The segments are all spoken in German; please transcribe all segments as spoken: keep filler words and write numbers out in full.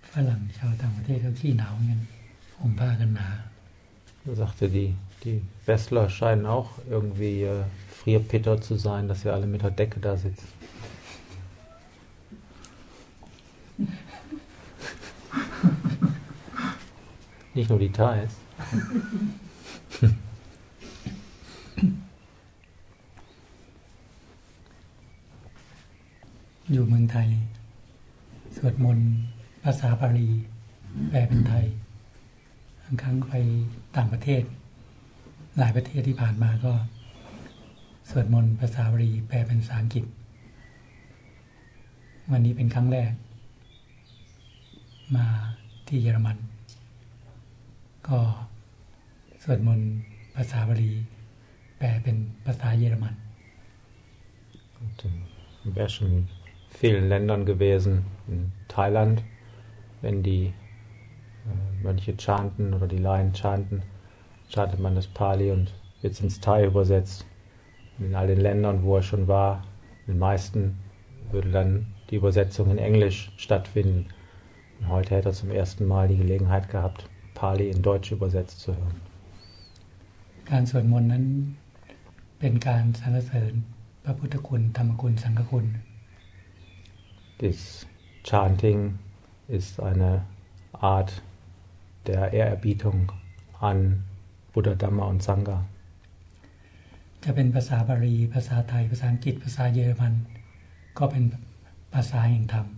ฝรั่งชาวต่างประเทศเขาขี้หนาวเงี้ยห่มผ้ากันหนา Er sagte, die, die Westler scheinen auch irgendwie äh, Frierpitter zu sein, dass wir alle mit der Decke da sitzen. Nicht nur die Thais. อยู่เมืองไทยสวดมนต์ภาษาบาลีแปลเป็นไทยบางครั้งไปต่างประเทศหลายประเทศที่ผ่านมาก็สวดมนต์ภาษาบาลีแปลเป็นภาษาอังกฤษวันนี้เป็นครั้งแรกมาที่เยอรมันก็สวดมนต์ภาษาบาลีแปลเป็นภาษาเยอรมัน Ich wäre schon in vielen Ländern gewesen, in Thailand, wenn die äh, Mönche chanten oder die Laien chanten, chantet man das Pali und wird ins Thai übersetzt. In all den Ländern, wo er schon war, in den meisten würde dann die Übersetzung in Englisch stattfinden. Und heute hätte er zum ersten Mal die Gelegenheit gehabt, Pali in Deutsch übersetzt zu hören. การสวดมนต์นั้นเป็นการสรรเสริญพระพุทธคุณธรรมคุณสังฆคุณ Das Chanting ist eine Art der Ehrerbietung an Buddha, Dhamma und Sangha. จะเป็นภาษาบาลีภาษาไทยภาษาอังกฤษภาษาเยอรมันก็เป็นภาษาแห่งธรรม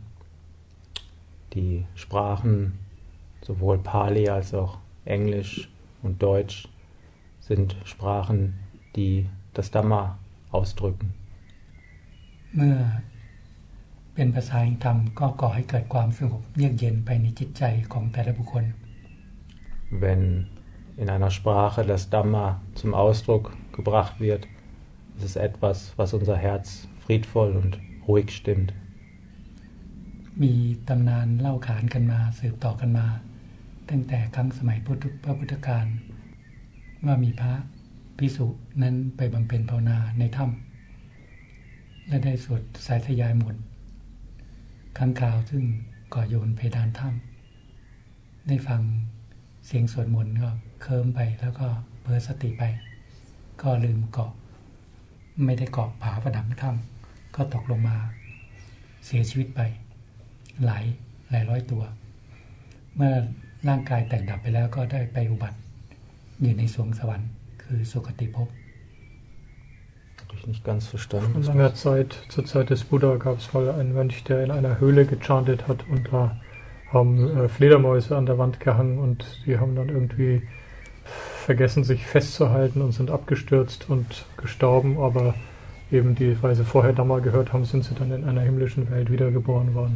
Die Sprachen, sowohl Pali als auch Englisch und Deutsch, sind Sprachen, die das Dhamma ausdrücken. เมื่อเป็นภาษาแห่งธรรมก็ก่อให้เกิดความสงบเยือกเย็นไปในจิตใจของแต่ละบุคคล Wenn in einer Sprache das Dhamma zum Ausdruck gebracht wird, ist es etwas, was unser Herz friedvoll und ruhig stimmt. มีตำนานเล่าขานกันมาสืบต่อกันมาตั้งแต่ครั้งสมัยพุทธพระพุทธกาลว่ามีพระภิกษุนั้นไปบำเพ็ญภาวนาในถ้ำและได้สวดสายทยายมนต์ข้างคาวซึ่งก่อโยนเพดานถ้ำได้ฟังเสียงสวดมนต์ก็เคลิ้มไปแล้วก็เผลอสติไปก็ลืมเกาะไม่ได้เกาะผาผนังถ้ำก็ตกลงมาเสียชีวิตไปหลายหลายร้อยตัวเมื่อร่างกายแตกดับไปแล้วก็ได้ไปอุบัติอยู่ในสวงสวรรค์คือสุคติภพ Habe ich nicht ganz verstanden. Vor langer Zeit, zur Zeit des Buddha, gab es mal einen Mönch, der in einer Höhle gechantet hat und da haben äh, Fledermäuse an der Wand gehangen und die haben dann irgendwie vergessen, sich festzuhalten und sind abgestürzt und gestorben, aber eben die, weil sie vorher Dhamma gehört haben, sind sie dann in einer himmlischen Welt wiedergeboren worden.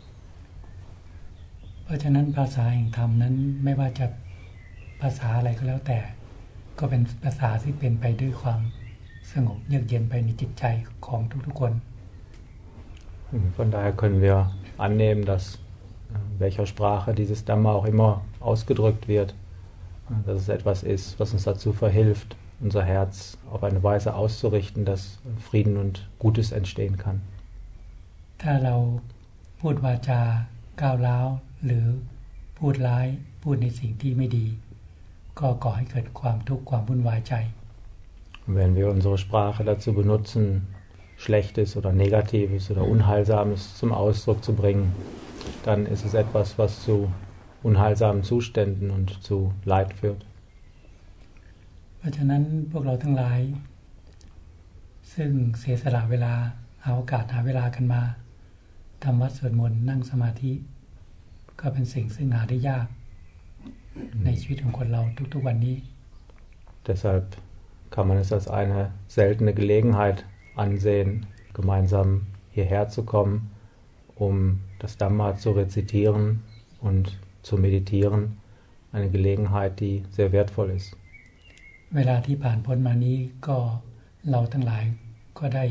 เพราะฉะนั้นภาษาแห่งธรรมนั้นไม่ว่าจะภาษาอะไรก็แล้วแต่ก็เป็นภาษาที่เป็นไปด้วยความสงบเยือกเย็นไปในจิตใจของทุกๆคน Von daher können wir annehmen, dass in welcher Sprache dieses Dhamma auch immer ausgedrückt wird, dass es etwas ist, was uns dazu verhilft, unser Herz auf eine Weise auszurichten, dass Frieden und Gutes entstehen kann. ถ้าเราพูดวาจาก้าวร้าวหรือพูดร้ายพูดในสิ่งที่ไม่ดีก็ก่อให้เกิดความทุกข์ความวุ่นวายใจ Wenn wir unsere Sprache dazu benutzen, Schlechtes oder Negatives oder Unheilsames zum Ausdruck zu bringen, dann ist es etwas, was zu unheilsamen Zuständen und zu Leid führt. เพราะฉะนั้นพวกเราทั้งหลายซึ่งเสียสละเวลาเอาโอกาสหาเวลากันมาทำวัดสวดมนต์นั่งสมาธิก็เป็นสิ่งซึ่งหาได้ยากในชีวิตของคนเราทุกๆวันนี้ Deshalb kann man es als eine seltene Gelegenheit ansehen, gemeinsam hierher zu kommen, um das Dhamma zu rezitieren und zu meditieren. Eine Gelegenheit, die sehr wertvoll ist. เวลาที่ผ่านพ้นมานี้ก็เราทั้งหลายก็ได้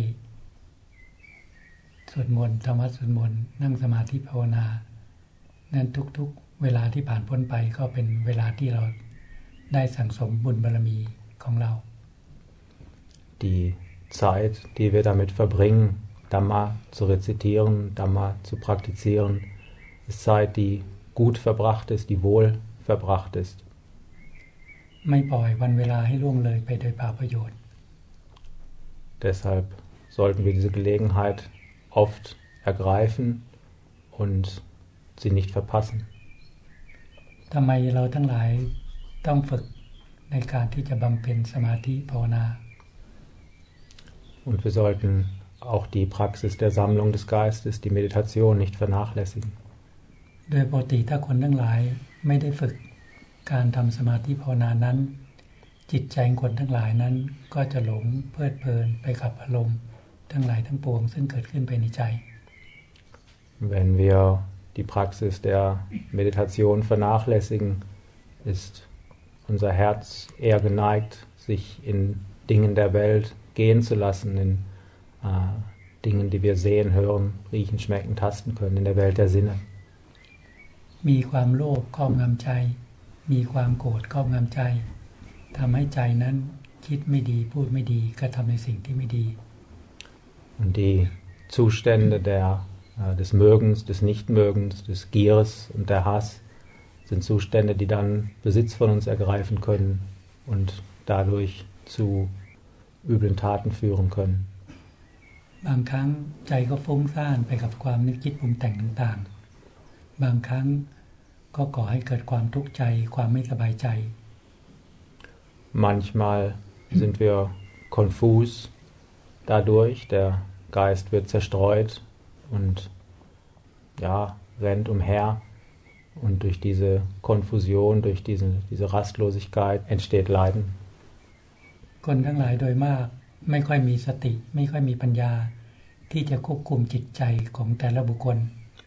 สวดมนต์ทำวัดสวดมนต์นั่งสมาธิภาวนานั้นทุกๆเวลาที่ผ่านพ้นไปก็เป็นเวลาที่เราได้สั่งสมบุญบารมีของเรา Die Zeit, die wir damit verbringen, Dhamma zu rezitieren, Dhamma zu praktizieren, ist Zeit, die gut verbracht ist, die wohl verbracht ist. ไม่ปล่อยวันเวลาให้ล่วงเลยไปโดยเปล่าประโยชน์ Deshalb sollten wir diese Gelegenheit oft ergreifen und sie nicht verpassen. ทำไมเราทั้งหลายต้องฝึกในการที่จะบำเพ็ญสมาธิภาวนา Und wir sollten auch die Praxis der Sammlung des Geistes, die Meditation nicht vernachlässigen. โดยปกติถ้าคนทั้งหลายไม่ได้ฝึกการทำสมาธิภาวนานั้นจิตใจของคนทั้งหลายนั้นก็จะหลงเพลิดเพลินไปกับอารมณ์ทั้งหลายทั้งปวงซึ่งเกิดขึ้นภายในใจ Wenn wir die Praxis der Meditation vernachlässigen, ist unser Herz eher geneigt, sich in Dingen der Welt gehen zu lassen, in äh, Dingen, die wir sehen, hören, riechen, schmecken, tasten können, in der Welt der Sinne. มีความโลภครอบงำใจมีความโกรธครอบงำใจทำให้ใจนั้นคิดไม่ดีพูดไม่ดีกระทำในสิ่งที่ไม่ดี Und die Zustände der, äh, des Mögens, des Nichtmögens, des Gieres und der Hass sind Zustände, die dann Besitz von uns ergreifen können und dadurch zu üblen Taten führen können. บางครั้งใจก็ฟุ้งซ่านไปกับความนึกคิดปรุงแต่งต่างๆบางครั้งก็ก่อให้เกิดความทุกข์ใจความไม่สบายใจ Manchmal sind wir konfus dadurch, der Geist wird zerstreut und ja, rennt umher und durch diese Konfusion, durch diese, diese Rastlosigkeit entsteht Leiden. คนทั้งหลายโดยมากไม่ค่อยมีสติไม่ค่อยมีปัญญาที่จะควบคุมจิตใจของแต่ละบุคคล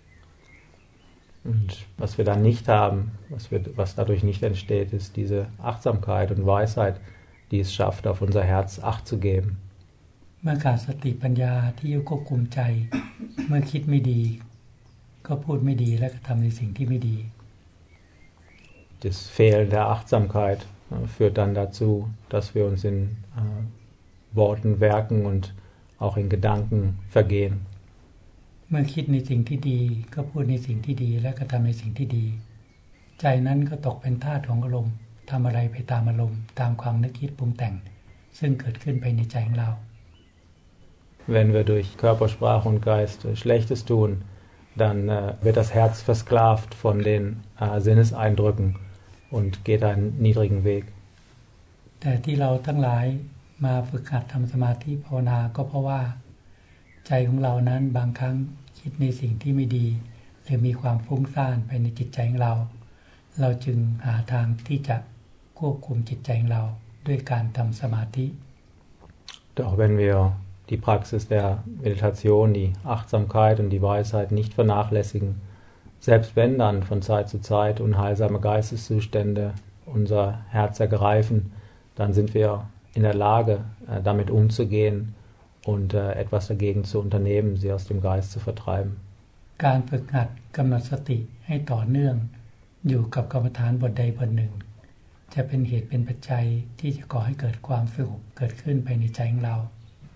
Und was wir dann nicht haben, was, wir, was dadurch nicht entsteht, ist diese Achtsamkeit und Weisheit, die es schafft, auf unser Herz Acht zu geben. เมื่อขาดสติปัญญาที่จะควบคุมใจเมื่อคิดไม่ดีก็พูดไม่ดีและก็ทำในสิ่งที่ไม่ดี Das Fehlen der Achtsamkeit äh, führt dann dazu, dass wir uns in äh, Worten, Werken und auch in Gedanken vergehen. เมื่อคิดในสิ่งที่ดีก็พูดในสิ่งที่ดีและก็ทำในสิ่งที่ดีใจนั้นก็ตกเป็นทาสของอารมณ์ทำอะไรไปตามอารมณ์ตามความนึกคิดปรุงแต่งซึ่งเกิดขึ้นภายในใจของเรา Wenn wir durch Körper, Sprache und Geist Schlechtes tun, dann äh, wird das Herz versklavt von den äh, Sinneseindrücken und geht einen niedrigen Weg. แต่ที่เราทั้งหลายมาฝึกหัดทำสมาธิภาวนาก็เพราะว่าใจของเรานั้นบางครั้งคิดในสิ่งที่ไม่ดีหรือมีความฟุ้งซ่านภายในจิตใจของเราเราจึงหาทางที่จะควบคุมจิตใจของเราด้วยการทำสมาธิ Doch wenn wir die Praxis der Meditation, die Achtsamkeit und die Weisheit nicht vernachlässigen, selbst wenn dann von Zeit zu Zeit unheilsame Geisteszustände unser Herz ergreifen, dann sind wir in der Lage, damit umzugehen und etwas dagegen zu unternehmen, sie aus dem Geist zu vertreiben. การฝึกหัดกำหนดสติให้ต่อเนื่องอยู่กับกรรมฐานบทใดบทหนึ่งจะเป็นเหตุเป็นปัจจัยที่จะก่อให้เกิดความสงบเกิดขึ้นภายในใจของเรา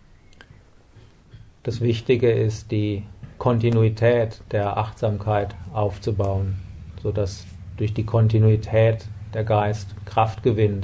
Das Wichtige ist, die Kontinuität der Achtsamkeit aufzubauen, sodass durch die Kontinuität der Geist Kraft gewinnt.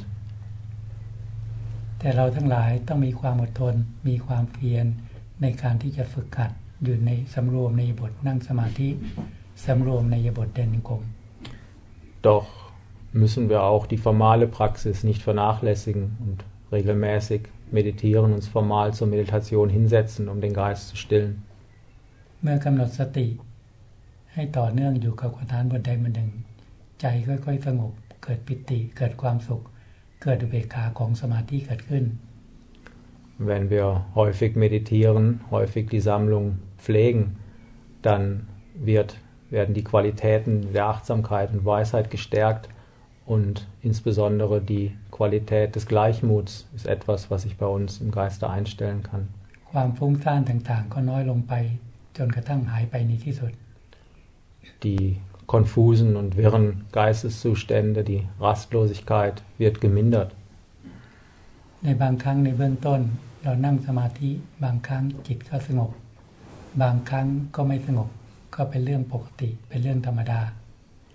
แต่เราทั้งหลายต้องมีความอดทนมีความเพียรในการที่จะฝึกหัดอยู่ในสำรวมในบทนั่งสมาธิสำรวมในบทเดินจงกรม Doch müssen wir auch die formale Praxis nicht vernachlässigen und regelmäßig meditieren, uns formal zur Meditation hinsetzen, um den Geist zu stillen. เมื่อกำหนดสติให้ต่อเนื่องอยู่กับกรรมฐานบทใดบทหนึ่งใจค่อยๆสงบเกิดปิติเกิดความสุขเกิดอุเบกขาของสมาธิเกิดขึ้น Wenn wir häufig meditieren, häufig die Sammlung pflegen, dann wird, werden die Qualitäten der Achtsamkeit und Weisheit gestärkt und insbesondere die Qualität des Gleichmuts ist etwas, was sich bei uns im Geiste einstellen kann. ความฟุ้งซ่านต่างๆก็น้อยลงไปจนกระทั่งหายไปในที่สุด Die konfusen und wirren Geisteszustände, die Rastlosigkeit wird gemindert. ในบางครั้งในเบื้องต้นเรานั่งสมาธิบางครั้งจิตก็สงบบางครั้งก็ไม่สงบก็เป็นเรื่องปกติเป็นเรื่องธรรมดา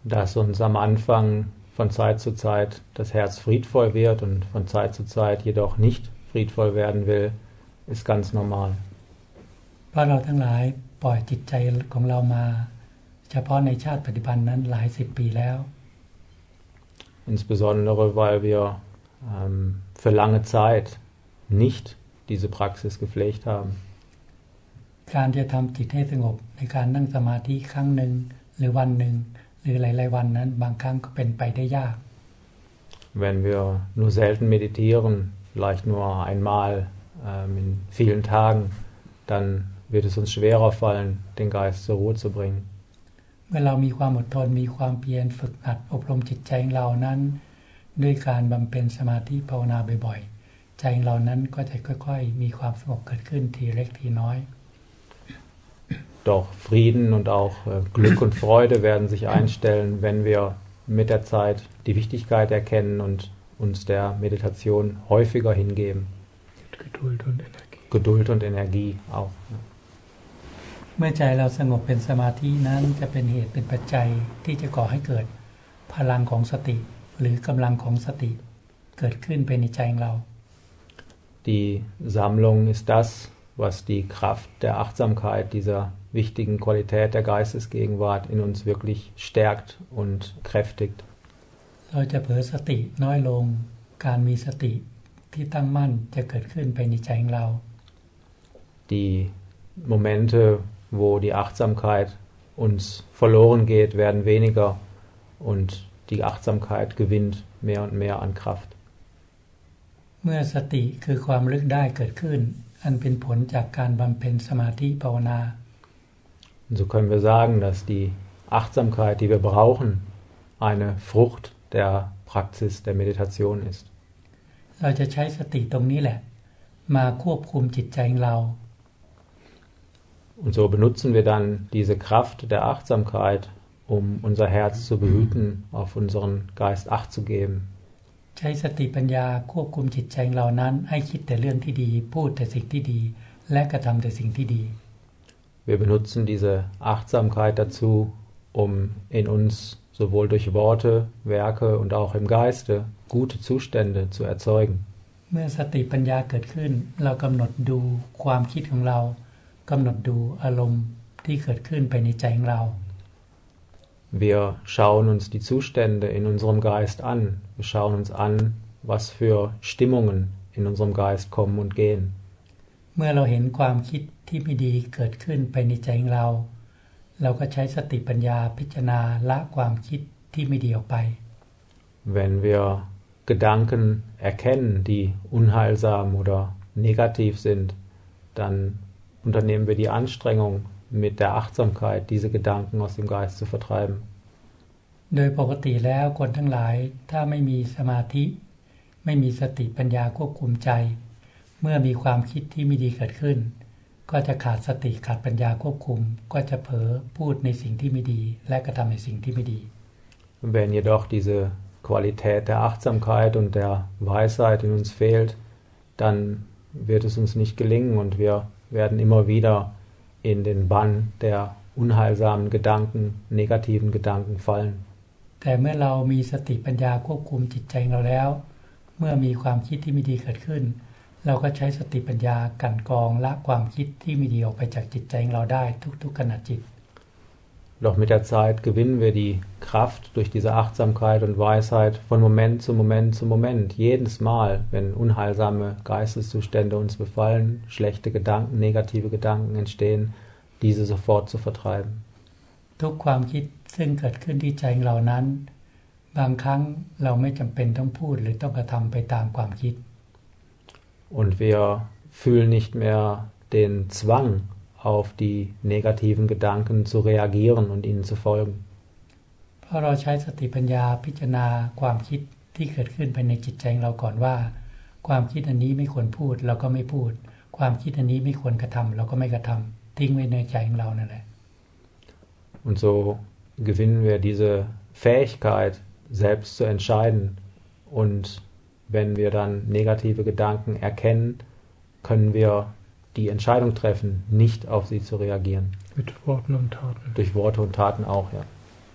dass uns am Anfang von Zeit zu Zeit das Herz friedvoll wird und von Zeit zu Zeit jedoch nicht friedvoll werden will, ist ganz normal. เพราะเราทั้งหลายปล่อยจิตใจของเรามาเฉพาะในชาติปัจจุบันนั้นหลายสิบปีแล้ว Insbesondere weil wir ähm, für lange Zeit nicht diese Praxis gepflegt haben. การจะทำจิตให้สงบในการนั่งสมาธิครั้งหนึ่งหรือวันหนึ่งหรือหลายๆวันนั้นบางครั้งก็เป็นไปได้ยาก Wenn wir nur selten meditieren, vielleicht nur einmal ähm, in vielen Tagen, dann wird es uns schwerer fallen, den Geist zur Ruhe zu bringen. เมื่อเรามีความอดทนมีความเพียรฝึกหัดอบรมจิตใจของเรานั้นด้วยการบำเพ็ญสมาธิภาวนาบ่อยๆใจของเรานั้นก็จะค่อยๆมีความสงบเกิดขึ้นทีเล็กทีน้อย Doch Frieden und auch äh, Glück und Freude werden sich einstellen, wenn wir mit der Zeit die Wichtigkeit erkennen und uns der Meditation häufiger hingeben. Geduld und Energie. Geduld und Energie auch. เมื่อใจเราสงบเป็นสมาธินั้นจะเป็นเหตุเป็นปัจจัยที่จะก่อให้เกิดพลังของสติหรือกำลังของสติเกิดขึ้นเป็นในใจของเรา Die Sammlung ist das, was die Kraft der Achtsamkeit, dieser wichtigen Qualität der Geistesgegenwart in uns wirklich stärkt und kräftigt. เราจะเผลอสติน้อยลงการมีสติที่ตั้งมั่นจะเกิดขึ้นไปในใจของเรา Die Momente, wo die Achtsamkeit uns verloren geht, werden weniger und die Achtsamkeit gewinnt mehr und mehr an Kraft. เมื่อสติคือความระลึกได้เกิดขึ้นอันเป็นผลจากการบำเพ็ญสมาธิภาวนา Und so können wir sagen, dass die Achtsamkeit, die wir brauchen, eine Frucht der Praxis der Meditation ist. เราจะใช้สติตรงนี้แหละมาควบคุมจิตใจของเรา Und so benutzen wir dann diese Kraft der Achtsamkeit, um unser Herz zu behüten, auf unseren Geist Acht zu geben. ใช้สติปัญญาควบคุมจิตใจของเรานั้นให้คิดแต่เรื่องที่ดีพูดแต่สิ่งที่ดีและกระทำแต่สิ่งที่ดี Wir benutzen diese Achtsamkeit dazu, um in uns sowohl durch Worte, Werke und auch im Geiste gute Zustände zu erzeugen. เมื่อสติปัญญาเกิดขึ้นเรากำหนดดูความคิดของเรากำหนดดูอารมณ์ที่เกิดขึ้นไปในใจของเรา Wir schauen uns die Zustände in unserem Geist an. Wir schauen uns an, was für Stimmungen in unserem Geist kommen und gehen. เมื่อเราเห็นความคิดที่ไม่ดีเกิดขึ้นไปในใจของเราเราก็ใช้สติปัญญาพิจารณาละความคิดที่ไม่ดีออกไป Wenn wir Gedanken erkennen, die unheilsam oder negativ sind, dann unternehmen wir die Anstrengung, mit der Achtsamkeit diese Gedanken aus dem Geist zu vertreiben. โดยปกติแล้วคนทั้งหลายถ้าไม่มีสมาธิไม่มีสติปัญญาควบคุมใจเมื่อมีความคิดที่ไม่ดีเกิดขึ้นก็จะขาดสติขาดปัญญาควบคุมก็จะเผลอพูดในสิ่งที่ไม่ดีและกระทำในสิ่งที่ไม่ดี Wenn jedoch diese Qualität der Achtsamkeit und der Weisheit in uns fehlt, dann wird es uns nicht gelingen und wir werden immer wieder in den Bann der unheilsamen Gedanken, negativen Gedanken fallen. แต่เมื่อเรามีสติปัญญาควบคุมจิตใจเราแล้วเมื่อมีความคิดที่ไม่ดีเกิดขึ้นเราก็ใช้สติปัญญากั่นกรองละความคิดที่ไม่ดีออกไปจากจิตใจของเราได้ทุกๆขณะจิต Doch mit der Zeit gewinnen wir die Kraft durch diese Achtsamkeit und Weisheit von Moment zu Moment zu Moment. Jedes Mal, wenn unheilsame Geisteszustände uns befallen, schlechte Gedanken, negative Gedanken entstehen, diese sofort zu vertreiben. ทุกความคิดซึ่งเกิดขึ้นที่ใจของเรานั้นบางครั้งเราไม่จำเป็นต้องพูดหรือต้องกระทำไปตามความคิด Und wir fühlen nicht mehr den Zwang, auf die negativen Gedanken zu reagieren und ihnen zu folgen. เพราะเราใช้สติปัญญาพิจารณาความคิดที่เกิดขึ้นภายในจิตใจของเราก่อนว่าความคิดอันนี้ไม่ควรพูดเราก็ไม่พูดความคิดอันนี้ไม่ควรกระทำเราก็ไม่กระทำทิ้งไว้ในใจของเรานั่นแหละ Und so gewinnen wir diese Fähigkeit, selbst zu entscheiden. Und wenn wir dann negative Gedanken erkennen, können wir die Entscheidung treffen, nicht auf sie zu reagieren. Mit Worten und Taten. Durch Worte und Taten auch, ja.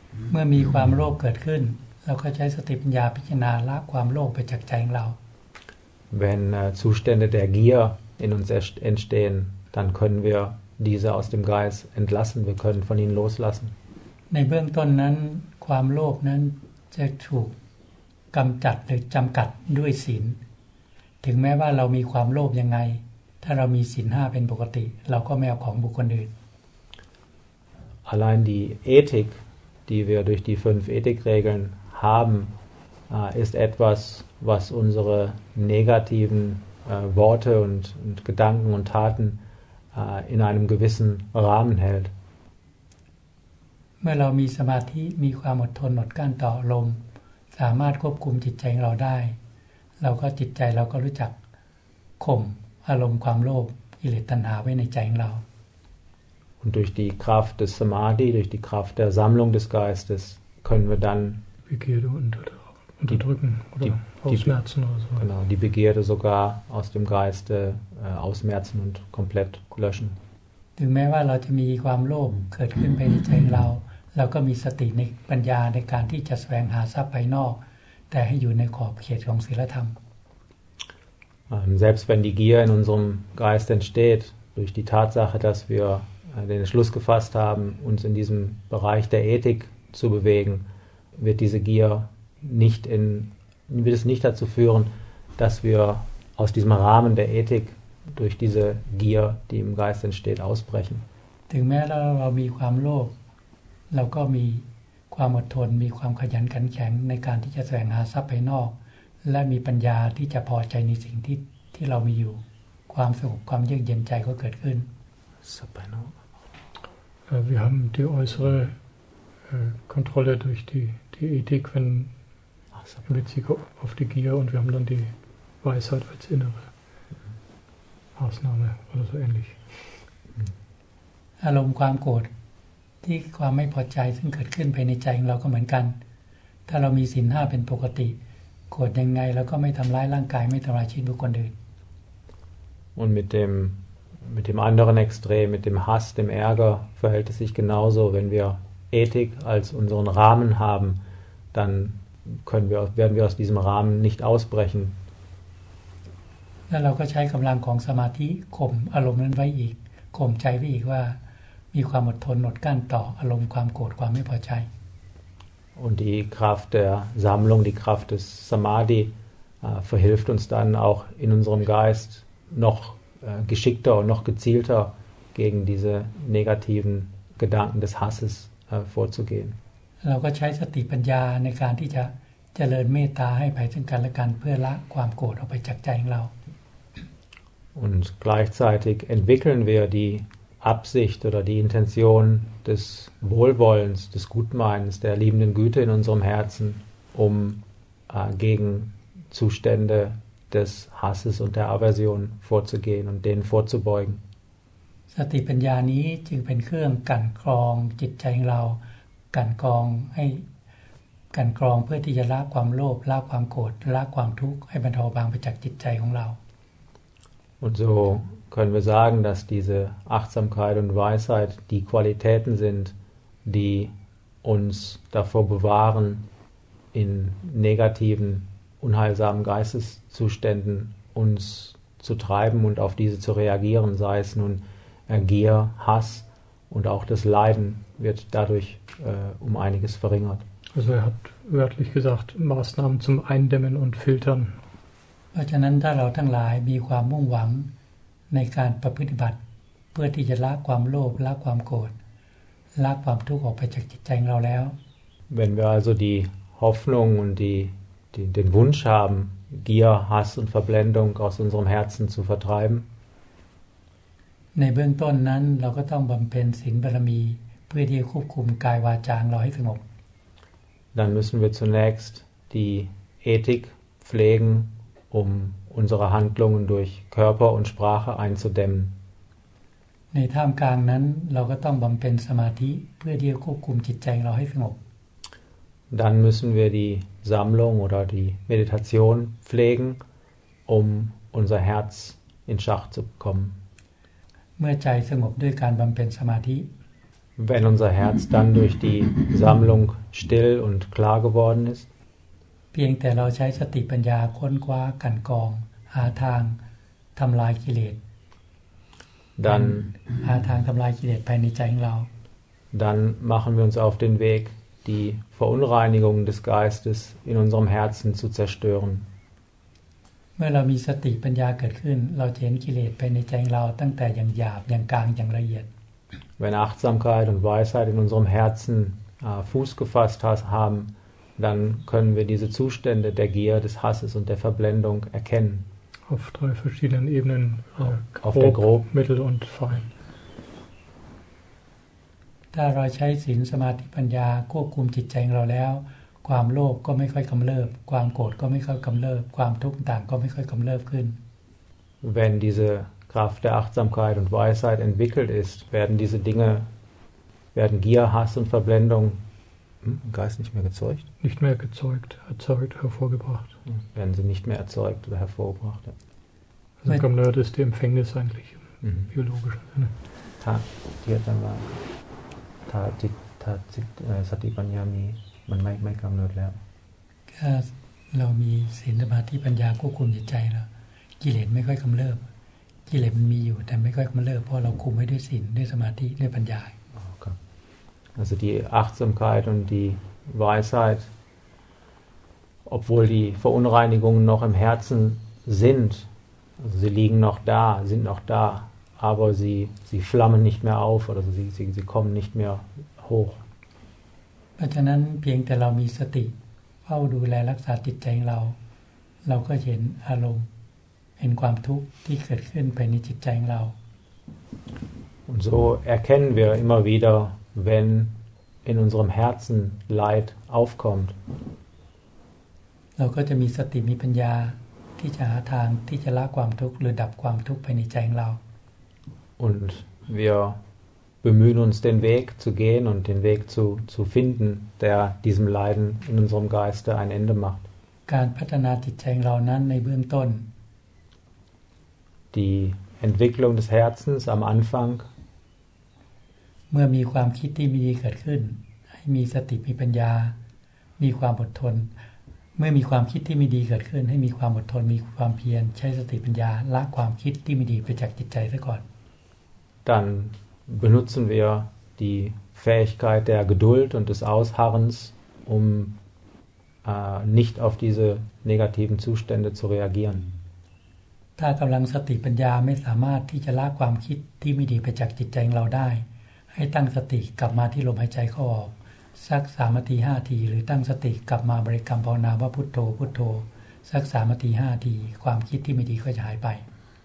เมื่อมีความโลภเกิดขึ้นเราก็ใช้สติปัญญาพิจารณาละความโลภไปจากใจของเรา Wenn äh, Zustände der Gier in uns entstehen, dann können wir diese aus dem Geist entlassen, wir können von ihnen loslassen. ในเบื้องต้นนั้นความโลภนั้นจะถูกกำจัดหรือจำกัดด้วยศีลถึงแม้ว่าเรามีความโลภยังไงถ้าเรามีศีลห้าเป็นปกติเราก็ไม่เอาของบุคคลอื่น Allein die Ethik, die wir durch die fünf Ethikregeln haben, äh, ist etwas, was unsere negativen äh, Worte und, und Gedanken und Taten äh, in einem gewissen Rahmen hält. เมื่อเรามีสมาธิมีความอดทนอดกลั้นต่ออารมณ์สามารถควบคุมจิตใจของเราได้เราก็จิตใจเราก็รู้จักข่มอารมณ์ความโลภกิเลสตัณหาไว้ในใจของเรา Und durch die Kraft des Samadhi, durch die Kraft der Sammlung des Geistes können wir dann Begierde unterdrücken oder die, ausmerzen oder so. Genau, die Begierde sogar aus dem Geiste äh, ausmerzen und komplett löschen. ถึงแม้ว่าเราจะมีความโลภเกิดขึ้นภายในใจของเราเราก็มีสติในปัญญาในการที่จะแสวงหาทรัพย์ภายนอกแต่ให้อยู่ในขอบเขตของศีลธรรม Ähm, selbst wenn die Gier in unserem Geist entsteht, durch die Tatsache, dass wir äh, den Entschluss gefasst haben, uns in diesem Bereich der Ethik zu bewegen, wird diese Gier nicht in, wird es nicht dazu führen, dass wir aus diesem Rahmen der Ethik durch diese Gier, die im Geist entsteht, ausbrechen. ถึงแม้เราเรามีความโลภเราก็มีความอดทนมีความขยันขันแข็งในการที่จะแสวงหาทรัพย์ภายนอกและมีปัญญาที่จะพอใจในสิ่งที่ที่เรามีอยู่ความสงบความเยือกเย็นใจก็เกิดขึ้น Wir haben die äußere äh, Kontrolle durch die, die Ethik wenn, in Bezug auf die Gier und wir haben dann die Weisheit als innere Maßnahme oder so ähnlich. อารมณ์ความโกรธที่ความไม่พอใจซึ่งเกิดขึ้นภายในใจของเราก็เหมือนกันถ้าเรามีศีลห้าเป็นปกติโกรธยังไงแล้วก็ไม่ทำร้ายร่างกายไม่ทำลายชีวิตบุคคลอื่น Und mit dem, mit dem anderen Extrem, mit dem Hass, dem Ärger verhält es sich genauso. Wenn wir Ethik als unseren Rahmen haben, dann können wir, werden wir aus diesem Rahmen nicht ausbrechen. แล้วเราก็ใช้กำลังของสมาธิข่มอารมณ์นั้นไว้อีกข่มใจไว้อีกว่ามีความอดทนอดกลั้นต่ออารมณ์ความโกรธความไม่พอใจ Und die Kraft der Sammlung, die Kraft des Samadhi äh, verhilft uns dann auch in unserem Geist noch äh, geschickter und noch gezielter gegen diese negativen Gedanken des Hasses äh, vorzugehen. เราก็ใช้สติปัญญาในการที่จะเจริญเมตตาให้ภัยซึ่งกันและกันเพื่อละความโกรธออกไปจากใจของเรา Und gleichzeitig entwickeln wir die Absicht oder die Intention des Wohlwollens, des Gutmeinens, der liebenden Güte in unserem Herzen, um äh, gegen Zustände des Hasses und der Aversion vorzugehen und denen vorzubeugen. สติปัญญานี้จึงเป็นเครื่องกั่นกรองจิตใจของเรากั่นกรองให้กั่นกรองเพื่อที่จะละความโลภละความโกรธละความทุกข์ให้บรรเทาเบาไปจากจิตใจของเรา Und so können wir sagen, dass diese Achtsamkeit und Weisheit die Qualitäten sind, die uns davor bewahren, in negativen, unheilsamen Geisteszuständen uns zu treiben und auf diese zu reagieren, sei es nun Gier, Hass und auch das Leiden wird dadurch äh, um einiges verringert. Also er hat wörtlich gesagt, Maßnahmen zum Eindämmen und Filtern. เพราะฉะนั้นถ้าเราทั้งหลายมีความมุ่งหวังในการประพฤติบัติเพื่อที่จะละความโลภละความโกรธละความทุกข์ออกไปจากจิตใจของเราแล้ว Wenn wir also die Hoffnung und die, die, den Wunsch haben, Gier, Hass und Verblendung aus unserem Herzen zu vertreiben, ในเบื้องต้นนั้นเราก็ต้องบำเพ็ญศีลบารมีเพื่อที่จะควบคุมกายวาจาของเราให้สงบ dann müssen wir zunächst die Ethik pflegen, um unsere Handlungen durch Körper und Sprache einzudämmen. ในท่ามกลางนั้นเราก็ต้องบำเพ็ญสมาธิเพื่อที่จะควบคุมจิตใจของเราให้สงบ Dann müssen wir die Sammlung oder die Meditation pflegen, um unser Herz in Schach zu bekommen. เมื่อใจสงบด้วยการบำเพ็ญสมาธิ wenn unser Herz dann durch die Sammlung still und klar geworden ist, เพียงแต่เราใช้สติปัญญาค้นคว้ากันกรองหาทางทำลายกิเลส dann หาทางทำลายกิเลสภายในใจของเรา dann machen wir uns auf den Weg, die Verunreinigung des Geistes in unserem Herzen zu zerstören. เมื่อเรามีสติปัญญาเกิดขึ้นเราจะเห็นกิเลสภายในใจของเราตั้งแต่อย่างหยาบอย่างกลางอย่างละเอียด Wenn Achtsamkeit und Weisheit in unserem Herzen äh, Fuß gefasst haben, dann können wir diese Zustände der Gier, des Hasses und der Verblendung erkennen. Auf drei verschiedenen Ebenen, äh, auf grob, der grob, mittel und fein. ถ้าเราใช้ศีลสมาธิปัญญาควบคุมจิตใจของเราแล้วความโลภก็ไม่ค่อยกำเริบความโกรธก็ไม่ค่อยกำเริบความทุกข์ต่างก็ไม่ค่อยกำเริบขึ้น Wenn diese Kraft der Achtsamkeit und Weisheit entwickelt ist, werden diese Dinge, werden Gier, Hass und Verblendung hm, im Geist nicht mehr gezeugt? Nicht mehr gezeugt, erzeugt, hervorgebracht. Werden sie nicht mehr erzeugt oder hervorgebracht. Ja. Also Gamnert ist die Empfängnis eigentlich im mhm. biologischen Sinne. Ta, die dann war, ta, die, ta, Sati Panya mi, manไม่ไม่กำเนิดแล้วถ้าเรามีศีลสมาธิปัญญาควบคุมจิตใจแล้วกิเลสไม่ค่อยกำเริบกิเลสมันมีอยู่แต่ไม่ค่อยกำเริบเพราะเราคุมไว้ด้วยศีลด้วยสมาธิด้วยปัญญา Okay. Also die Achtsamkeit und die Weisheit, obwohl die Verunreinigungen noch im Herzen sind, also sie liegen noch da, sind noch da, aber sie, sie flammen nicht mehr auf oder sie, sie, sie kommen nicht mehr hoch. เพราะฉะนั้นเพียงแต่เรามีสติเฝ้าดูแลรักษาจิตใจของเราเราก็เห็นอารมณ์เห็นความทุกข์ที่เกิดขึ้นภายในจิตใจของเรา Und so erkennen wir immer wieder, wenn in unserem Herzen Leid aufkommt. เราก็จะมีสติมีปัญญาที่จะหาทางที่จะละความทุกข์หรือดับความทุกข์ภายในใจของเรา Und wir bemühen uns, den Weg zu gehen und den Weg zu, zu finden, der diesem Leiden in unserem Geiste ein Ende macht. การพัฒนาจิตใจของเรานั้นในเบื้องต้น Die Entwicklung des Herzens am Anfang, เมื่อมีความคิดที่ไม่ดีเกิดขึ้นให้มีสติมีปัญญามีความอดทนเมื่อมีความคิดที่ไม่ดีเกิดขึ้นให้มีความอดทนมีความเพียรใช้สติปัญญาละความคิดที่ไม่ดีไปจากจิตใจซะก่อน dann benutzen wir die Fähigkeit der Geduld und des Ausharrens, um äh, nicht auf diese negativen Zustände zu reagieren. ถ้ากำลังสติปัญญาไม่สามารถที่จะละความคิดที่ไม่ดีไปจากจิตใจของเราได้ให้ตั้งสติกลับมาที่ลมหายใจเข้าออกสักสามนาทีห้านาทีหรือตั้งสติกลับมาบริกรรมภาวนาว่าพุทโธพุทโธสักสามนาทีห้านาทีความคิดที่ไม่ดีก็จะหายไป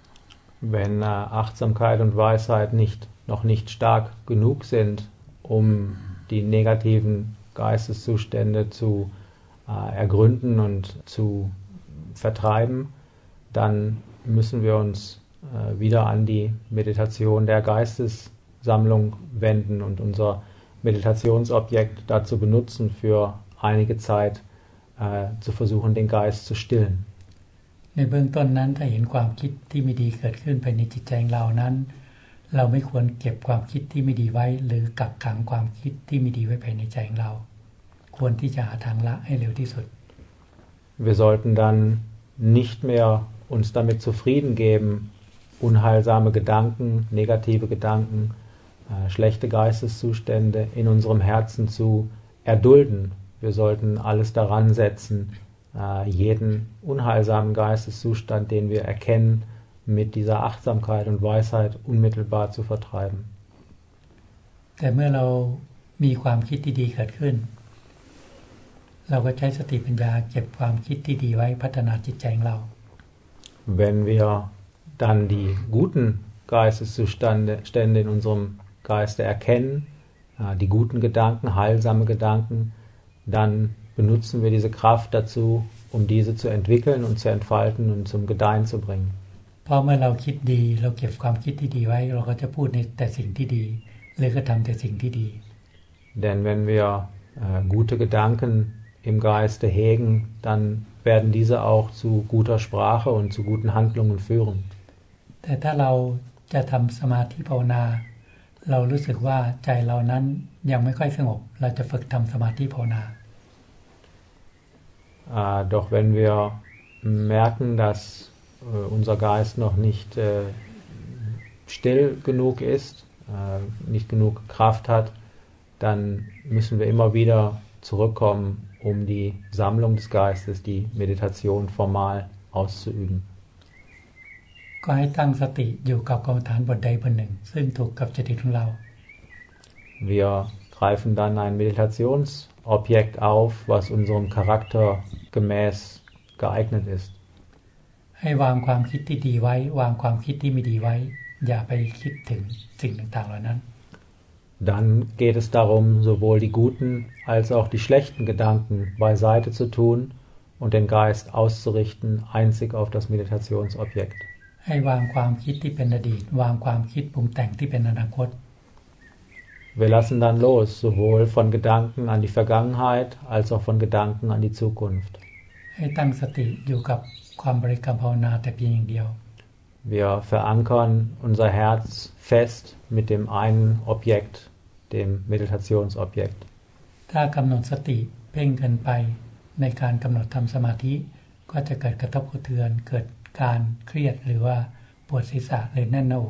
Wenn äh, Achtsamkeit und Weisheit nicht, noch nicht stark genug sind, um die negativen Geisteszustände zu äh, ergründen und zu vertreiben, dann müssen wir uns äh, wieder an die Meditation der Geistessammlung wenden und unser Meditationsobjekt dazu benutzen, für einige Zeit äh, zu versuchen, den Geist zu stillen. ในเบื้องต้นนั้นถ้าเห็นความคิดที่ไม่ดีเกิดขึ้นภายในจิตใจของเรานั้นเราไม่ควรเก็บความคิดที่ไม่ดีไว้หรือกักขังความคิดที่ไม่ดีไว้ภายในใจของเราควรที่จะหาทางละให้เร็วที่สุด Wir sollten dann nicht mehr uns damit zufrieden geben, unheilsame Gedanken, negative Gedanken, äh, schlechte Geisteszustände in unserem Herzen zu erdulden. Wir sollten alles daran setzen, äh, jeden unheilsamen Geisteszustand, den wir erkennen, mit dieser Achtsamkeit und Weisheit unmittelbar zu vertreiben. แต่เมื่อเรามีความคิดที่ดีเกิดขึ้นเราก็ใช้สติปัญญาเก็บความคิดที่ดีไว้พัฒนาจิตใจของเรา Wenn wir dann die guten Geisteszustände Stände in unserem Geiste erkennen, die guten Gedanken, heilsame Gedanken, dann benutzen wir diese Kraft dazu, um diese zu entwickeln und zu entfalten und zum Gedeihen zu bringen. เพราะเมื่อเราคิดดีเราเก็บความคิดที่ดีไว้เราก็จะพูดในแต่สิ่งที่ดีหรือก็ทำแต่สิ่งที่ดี Denn wenn wir äh, gute Gedanken im Geiste hegen, dann werden diese auch zu guter Sprache und zu guten Handlungen führen. แต่ถ้าเราจะทำสมาธิภาวนาเรารู้สึกว่าใจเรานั้นยังไม่ค่อยสงบเราจะฝึกทำสมาธิภาวนา Äh, doch wenn wir merken, dass äh, unser Geist noch nicht äh, still genug ist, äh, nicht genug Kraft hat, dann müssen wir immer wieder zurückkommen, um die Sammlung des Geistes, die Meditation formal auszuüben. ก็ให้ตั้งสติอยู่กับกรรมฐานบทใดบทหนึ่งซึ่งถูกกับจริตของเรา Wir greifen dann ein Meditationsobjekt auf, was unserem Charakter gemäß geeignet ist. ให้วางความคิดที่ดีไว้วางความคิดที่ไม่ดีไว้อย่าไปคิดถึงสิ่งต่างๆเหล่านั้น Dann geht es darum, sowohl die guten als auch die schlechten Gedanken beiseite zu tun und den Geist auszurichten einzig auf das Meditationsobjekt. ให้วางความคิดที่เป็นอดีตวางความคิดปรุงแต่งที่เป็นอนาคต Wir lassen dann los, sowohl von Gedanken an die Vergangenheit als auch von Gedanken an die Zukunft. ให้ตั้งสติอยู่กับความบริกรรมภาวนาแต่เพียงอย่างเดียว Wir verankern unser Herz fest mit dem einen Objekt, dem Meditationsobjekt. ถ้ากำหนดสติเพ่งเกินไปในการกำหนดทำสมาธิก็จะเกิดกระทบกระเทือนเกิดการเครียดหรือว่าปวดศีรษะหรือแน่นหน้าอก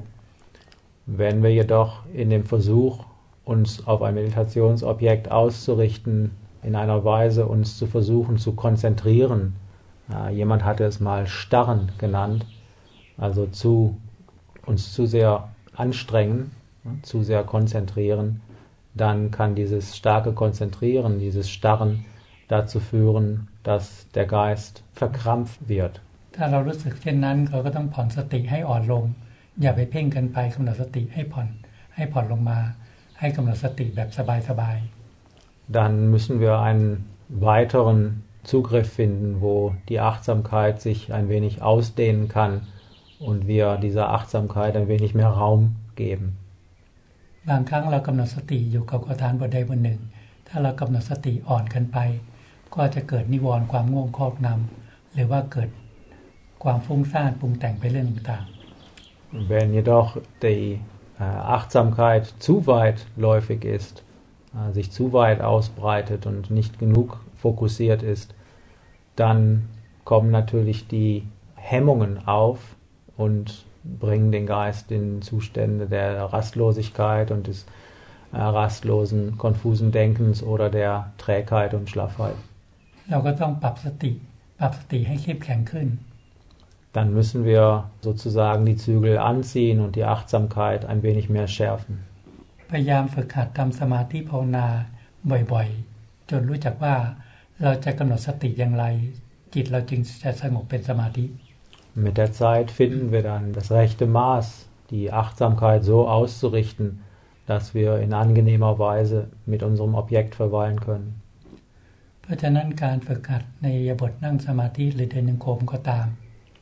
Wenn wir jedoch in dem Versuch, uns auf ein Meditationsobjekt auszurichten, in einer Weise uns zu versuchen zu konzentrieren, äh, jemand hatte es mal starren genannt, also zu, uns zu sehr anstrengen, zu sehr konzentrieren, dann kann dieses starke Konzentrieren, dieses Starren dazu führen, dass der Geist verkrampft wird. ถ้าเรารู้สึกเช่นนั้นเราก็ต้องผ่อนสติให้อ่อนลงอย่าไปเพ่งเกินไปกำหนดสติให้ผ่อนให้ผ่อนลงมาให้กำหนดสติแบบสบายๆ Dann müssen wir einen weiteren Zugriff finden, wo die Achtsamkeit sich ein wenig ausdehnen kann und wir dieser Achtsamkeit ein wenig mehr Raum geben. บางครั้งเรากำหนดสติอยู่กับกรรมฐานบทใดบทหนึ่งถ้าเรากำหนดสติอ่อนเกินไปก็จะเกิดนิวรณ์ความง่วงครอบงำหรือว่าเกิดความฟุ้งซ่านปรุงแต่งไปเรื่องต่างๆ Wenn jedoch die äh, Achtsamkeit zu weitläufig ist, äh, sich zu weit ausbreitet und nicht genug fokussiert ist, dann kommen natürlich die Hemmungen auf und bringen den Geist in Zustände der Rastlosigkeit und des äh, rastlosen, konfusen Denkens oder der Trägheit und Schlaffheit. เราก็ต้องปรับสติปรับสติให้เข้มแข็งขึ้น Dann müssen wir sozusagen die Zügel anziehen und die Achtsamkeit ein wenig mehr schärfen. พยายามฝึกหัดทำสมาธิภาวนาบ่อยๆจนรู้จักว่าเราจะกำหนดสติอย่างไรจิตเราจึงจะสงบเป็นสมาธิ Mit der Zeit finden wir dann das rechte Maß, die Achtsamkeit so auszurichten, dass wir in angenehmer Weise mit unserem Objekt verweilen können. เพราะฉะนั้นการฝึกหัดในอิริยาบถนั่งสมาธิหรือเดินจงกรมก็ตาม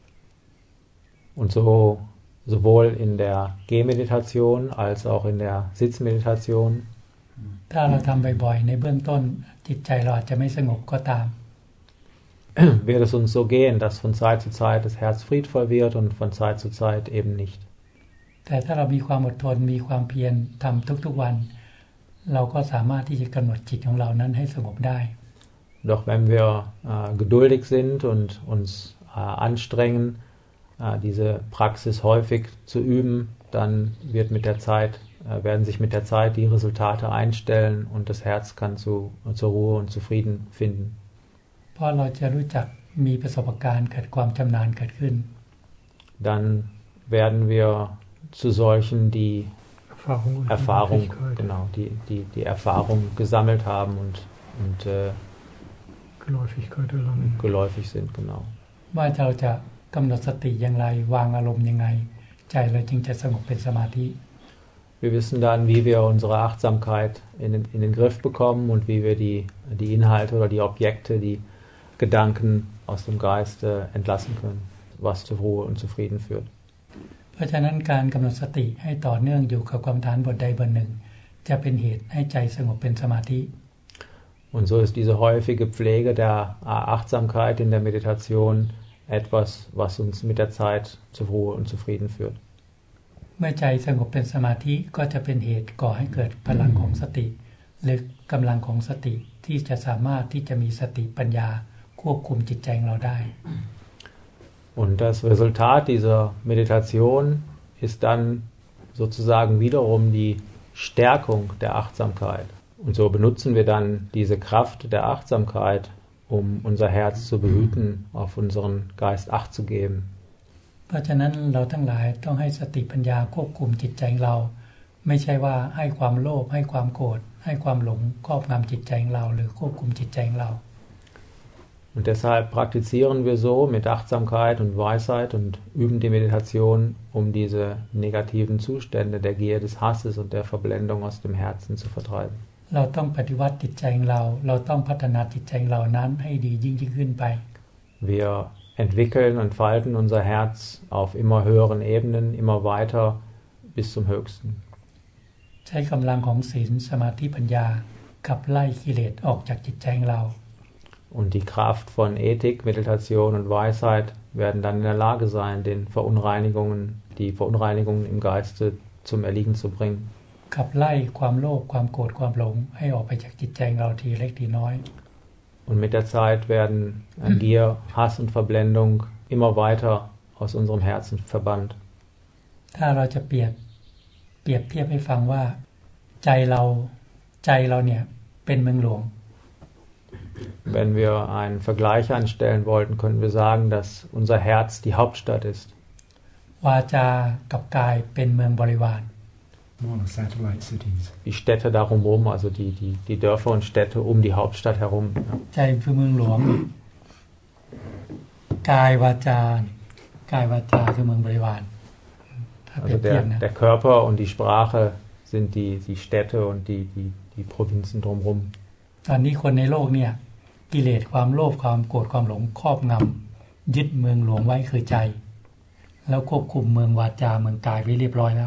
Und so sowohl in der Gehmeditation als auch in der Sitzmeditation. ถ้าเราทำบ่อยๆในเบื้องต้นจิตใจเราอาจจะไม่สงบก็ตาม Wird es uns so gehen, dass von Zeit zu Zeit das Herz friedvoll wird und von Zeit zu Zeit eben nicht. แต่ถ้าเรามีความอดทนมีความเพียรทำทุกๆวันเราก็สามารถที่จะกำหนดจิตของเรานั้นให้สงบได้ Doch wenn wir äh, geduldig sind und uns äh, anstrengen, äh, diese Praxis häufig zu üben, dann wird mit der Zeit, äh, werden sich mit der Zeit die Resultate einstellen und das Herz kann zu, zur Ruhe und zu Frieden finden. เพราะเราจะรู้จักมีประสบการณ์เกิดความชำนาญเกิดขึ้น Dann werden wir zu solchen, die Erfahrung, und Erfahrung genau, die, die, die Erfahrung gesammelt haben und, und äh, Geläufigkeit erlangen. geläufig sind, genau. ว่าเราจะกำหนดสติอย่างไรวางอารมณ์ยังไงใจเราจึงจะสงบเป็นสมาธิ Wir wissen dann, wie wir unsere Achtsamkeit in den, in den Griff bekommen und wie wir die, die Inhalte oder die Objekte, die Gedanken aus dem Geist äh, entlassen können, was zur Ruhe und zu Frieden führt. เพราะฉะนั้นการกำหนดสติให้ต่อเนื่องอยู่กับกรรมฐานบทใดบทหนึ่งจะเป็นเหตุให้ใจสงบเป็นสมาธิ Und so ist diese häufige Pflege der Achtsamkeit in der Meditation etwas, was uns mit der Zeit zur Ruhe und zu Frieden führt. เมื่อใจสงบเป็นสมาธิก็จะเป็นเหตุก่อให้เกิดพลังของสติหรือกำลังของสติที่จะสามารถที่จะมีสติปัญญาควบคุมจิตใจของเราได้ Und das Resultat dieser Meditation ist dann sozusagen wiederum die Stärkung der Achtsamkeit. Und so benutzen wir dann diese Kraft der Achtsamkeit, um unser Herz zu behüten, auf unseren Geist Acht zu geben. เพราะฉะนั้นเราทั้งหลายต้องให้สติปัญญาควบคุมจิตใจของเราไม่ใช่ว่าให้ความโลภให้ความโกรธให้ความหลงครอบงำจิตใจของเราหรือควบคุมจิตใจของเรา Und deshalb praktizieren wir so mit Achtsamkeit und Weisheit und üben die Meditation, um diese negativen Zustände der Gier, des Hasses und der Verblendung aus dem Herzen zu vertreiben. เราต้องปฏิวัติจิตใจของเราเราต้องพัฒนาจิตใจของเรานั้นให้ดียิ่งยิ่งขึ้นไป Wir entwickeln und falten unser Herz auf immer höheren Ebenen, immer weiter bis zum Höchsten. ใช้กำลังของศีลสมาธิปัญญาขับไล่กิเลสออกจากจิตใจของเรา Und die Kraft von Ethik, Meditation und Weisheit werden dann in der Lage sein, den Verunreinigungen, die Verunreinigungen im Geiste zum Erliegen zu bringen. ขับไล่ความโลภความโกรธความหลงให้ออกไปจากจิตใจของเราทีเล็กทีน้อย Und mit der Zeit werden Gier, Hass und Verblendung immer weiter aus unserem Herzen verbannt. ถ้าเราจะเปรียบเปรียบเทียบให้ฟังว่าใจเราใจเราเนี่ยเป็นเมืองหลวง Wenn wir einen Vergleich anstellen wollten, könnten wir sagen, dass unser Herz die Hauptstadt ist. วาจากับกายเป็นเมืองบริวาร More satellite cities. Die Städte darum herum, also die, die, die Dörfer und Städte um die Hauptstadt herum. Ja. ใจคือเมืองหลวงกายวาจากายวาจาคือเมืองบริวารถ้าเปรี Also ยบเทีย der, บนะ der Körper und die Sprache sind die, die Städte und die, die, die Provinzen drumherum. ตอนนี้คนในโลกเนี่ยกิเลสความโลภความโกรธความหลงครอบงำยึดเมืองหลวงไว้คือใจแล้วควบคุมเมืองวาจาเมืองกายไว้เรียบร้อยแล้ว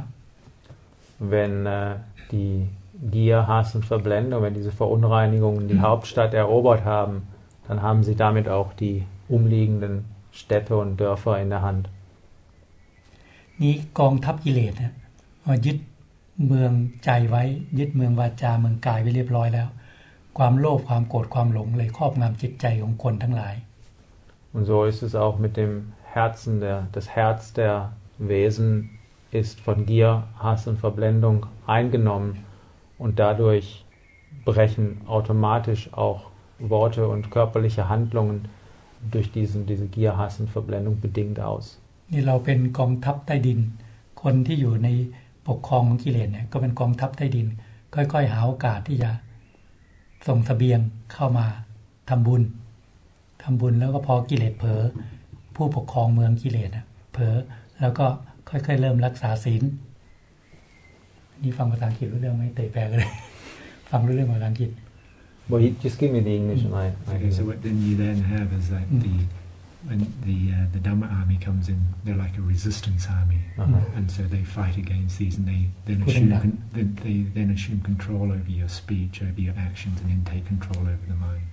Wenn äh, die Gier, Hass und Verblendung, wenn diese Verunreinigungen die Hauptstadt erobert haben, dann haben sie damit auch die umliegenden Städte und Dörfer in der Hand. นี้กองทัพกิเลสเนี่ยยึดเมืองใจไว้ยึดเมืองวาจาเมืองกายไว้เรียบร้อยแล้วความโลภความโกรธความหลงเลยครอบงำจิตใจของคนทั้งหลาย Und so ist es auch mit dem Herzen, der, das Herz der Wesen ist von Gier, Hass und Verblendung eingenommen und dadurch brechen automatisch auch Worte und körperliche Handlungen durch diesen, diese Gier, Hass und Verblendung bedingt aus. นี่เราเป็นกองทัพใต้ดินคนที่อยู่ในปกครองของกิเลสเนี่ยก็เป็นกองทัพใต้ดินค่อยๆหาโอกาสที่จะส่งเสบียงเข้ามาทำบุญทำบุญแล้วก็พอกิเลสเผลอผู้ปกครองเมืองกิเลสอ่ะเผลอแล้วก็ค่อยๆเริ่มรักษาศีลนี่ฟังภาษาอังกฤษรู้เรื่องไหมเตะแปลกันเลย ฟังรู้เรื่องภาษาอังกฤษ Well, you just give me the English and I... I Okay, so what then you then have is that Mm. the when the uh, the Dhamma army comes in, they're like a resistance army, Uh-huh. and so they fight against these, and they then Putting assume that. con- then they then assume control over your speech, over your actions, and then take control over the mind.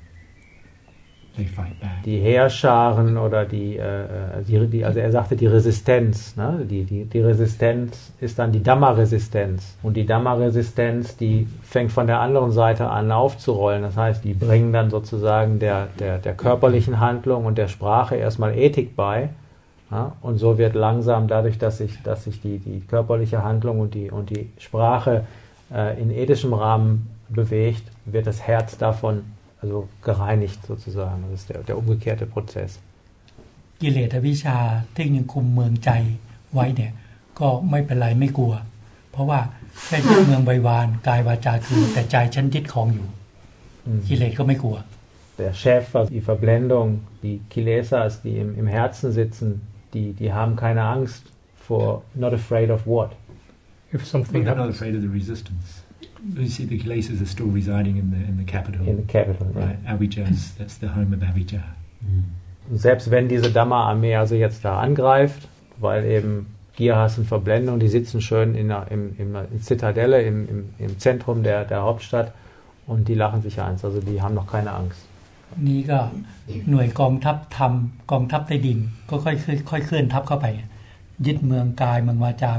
They fight back. Die Heerscharen oder die, äh, die, die, also er sagte die Resistenz, ne? die, die, die Resistenz ist dann die Dhamma-Resistenz. Und die Dhamma-Resistenz, die fängt von der anderen Seite an aufzurollen. Das heißt, die bringen dann sozusagen der, der, der körperlichen Handlung und der Sprache erstmal Ethik bei. Ja? Und so wird langsam dadurch, dass sich, dass sich die, die körperliche Handlung und die, und die Sprache äh, in ethischem Rahmen bewegt, wird das Herz davon also gereinigt sozusagen. Das ist der, der umgekehrte Prozess. กิเลสอวิชชาที่ยังคุมเมืองใจไว้เนี่ยก็ไม่เป็นไรไม่กลัวเพราะว่าแค่ยึดเมืองบริวารกายวาจาคือแต่ใจฉันยึดของอยู่กิเลสก็ไม่กลัว Der Chef, also die Verblendung, die Kilesas, die im, im Herzen sitzen, die, die haben keine Angst vor, not afraid of what? If something They're not happens, afraid of the resistance. You see, the kilesas are still residing in the in the capital, In the capital. Ja. right? Avijja is that's the home of Avijja. Und selbst wenn diese Dhamma-Armee also jetzt da angreift, weil eben Gier, Hass und Verblendung, die sitzen schön in der im, im, in Zitadelle, im, im, im Zentrum der, der Hauptstadt und die lachen sich eins, also die haben noch keine Angst. นี่ก็หน่วยกองทัพธรรมกองทัพใต้ดินก็ค่อยๆค่อยเคลื่อนทัพเข้าไปยึดเมืองกายเมืองวาจาแล้ว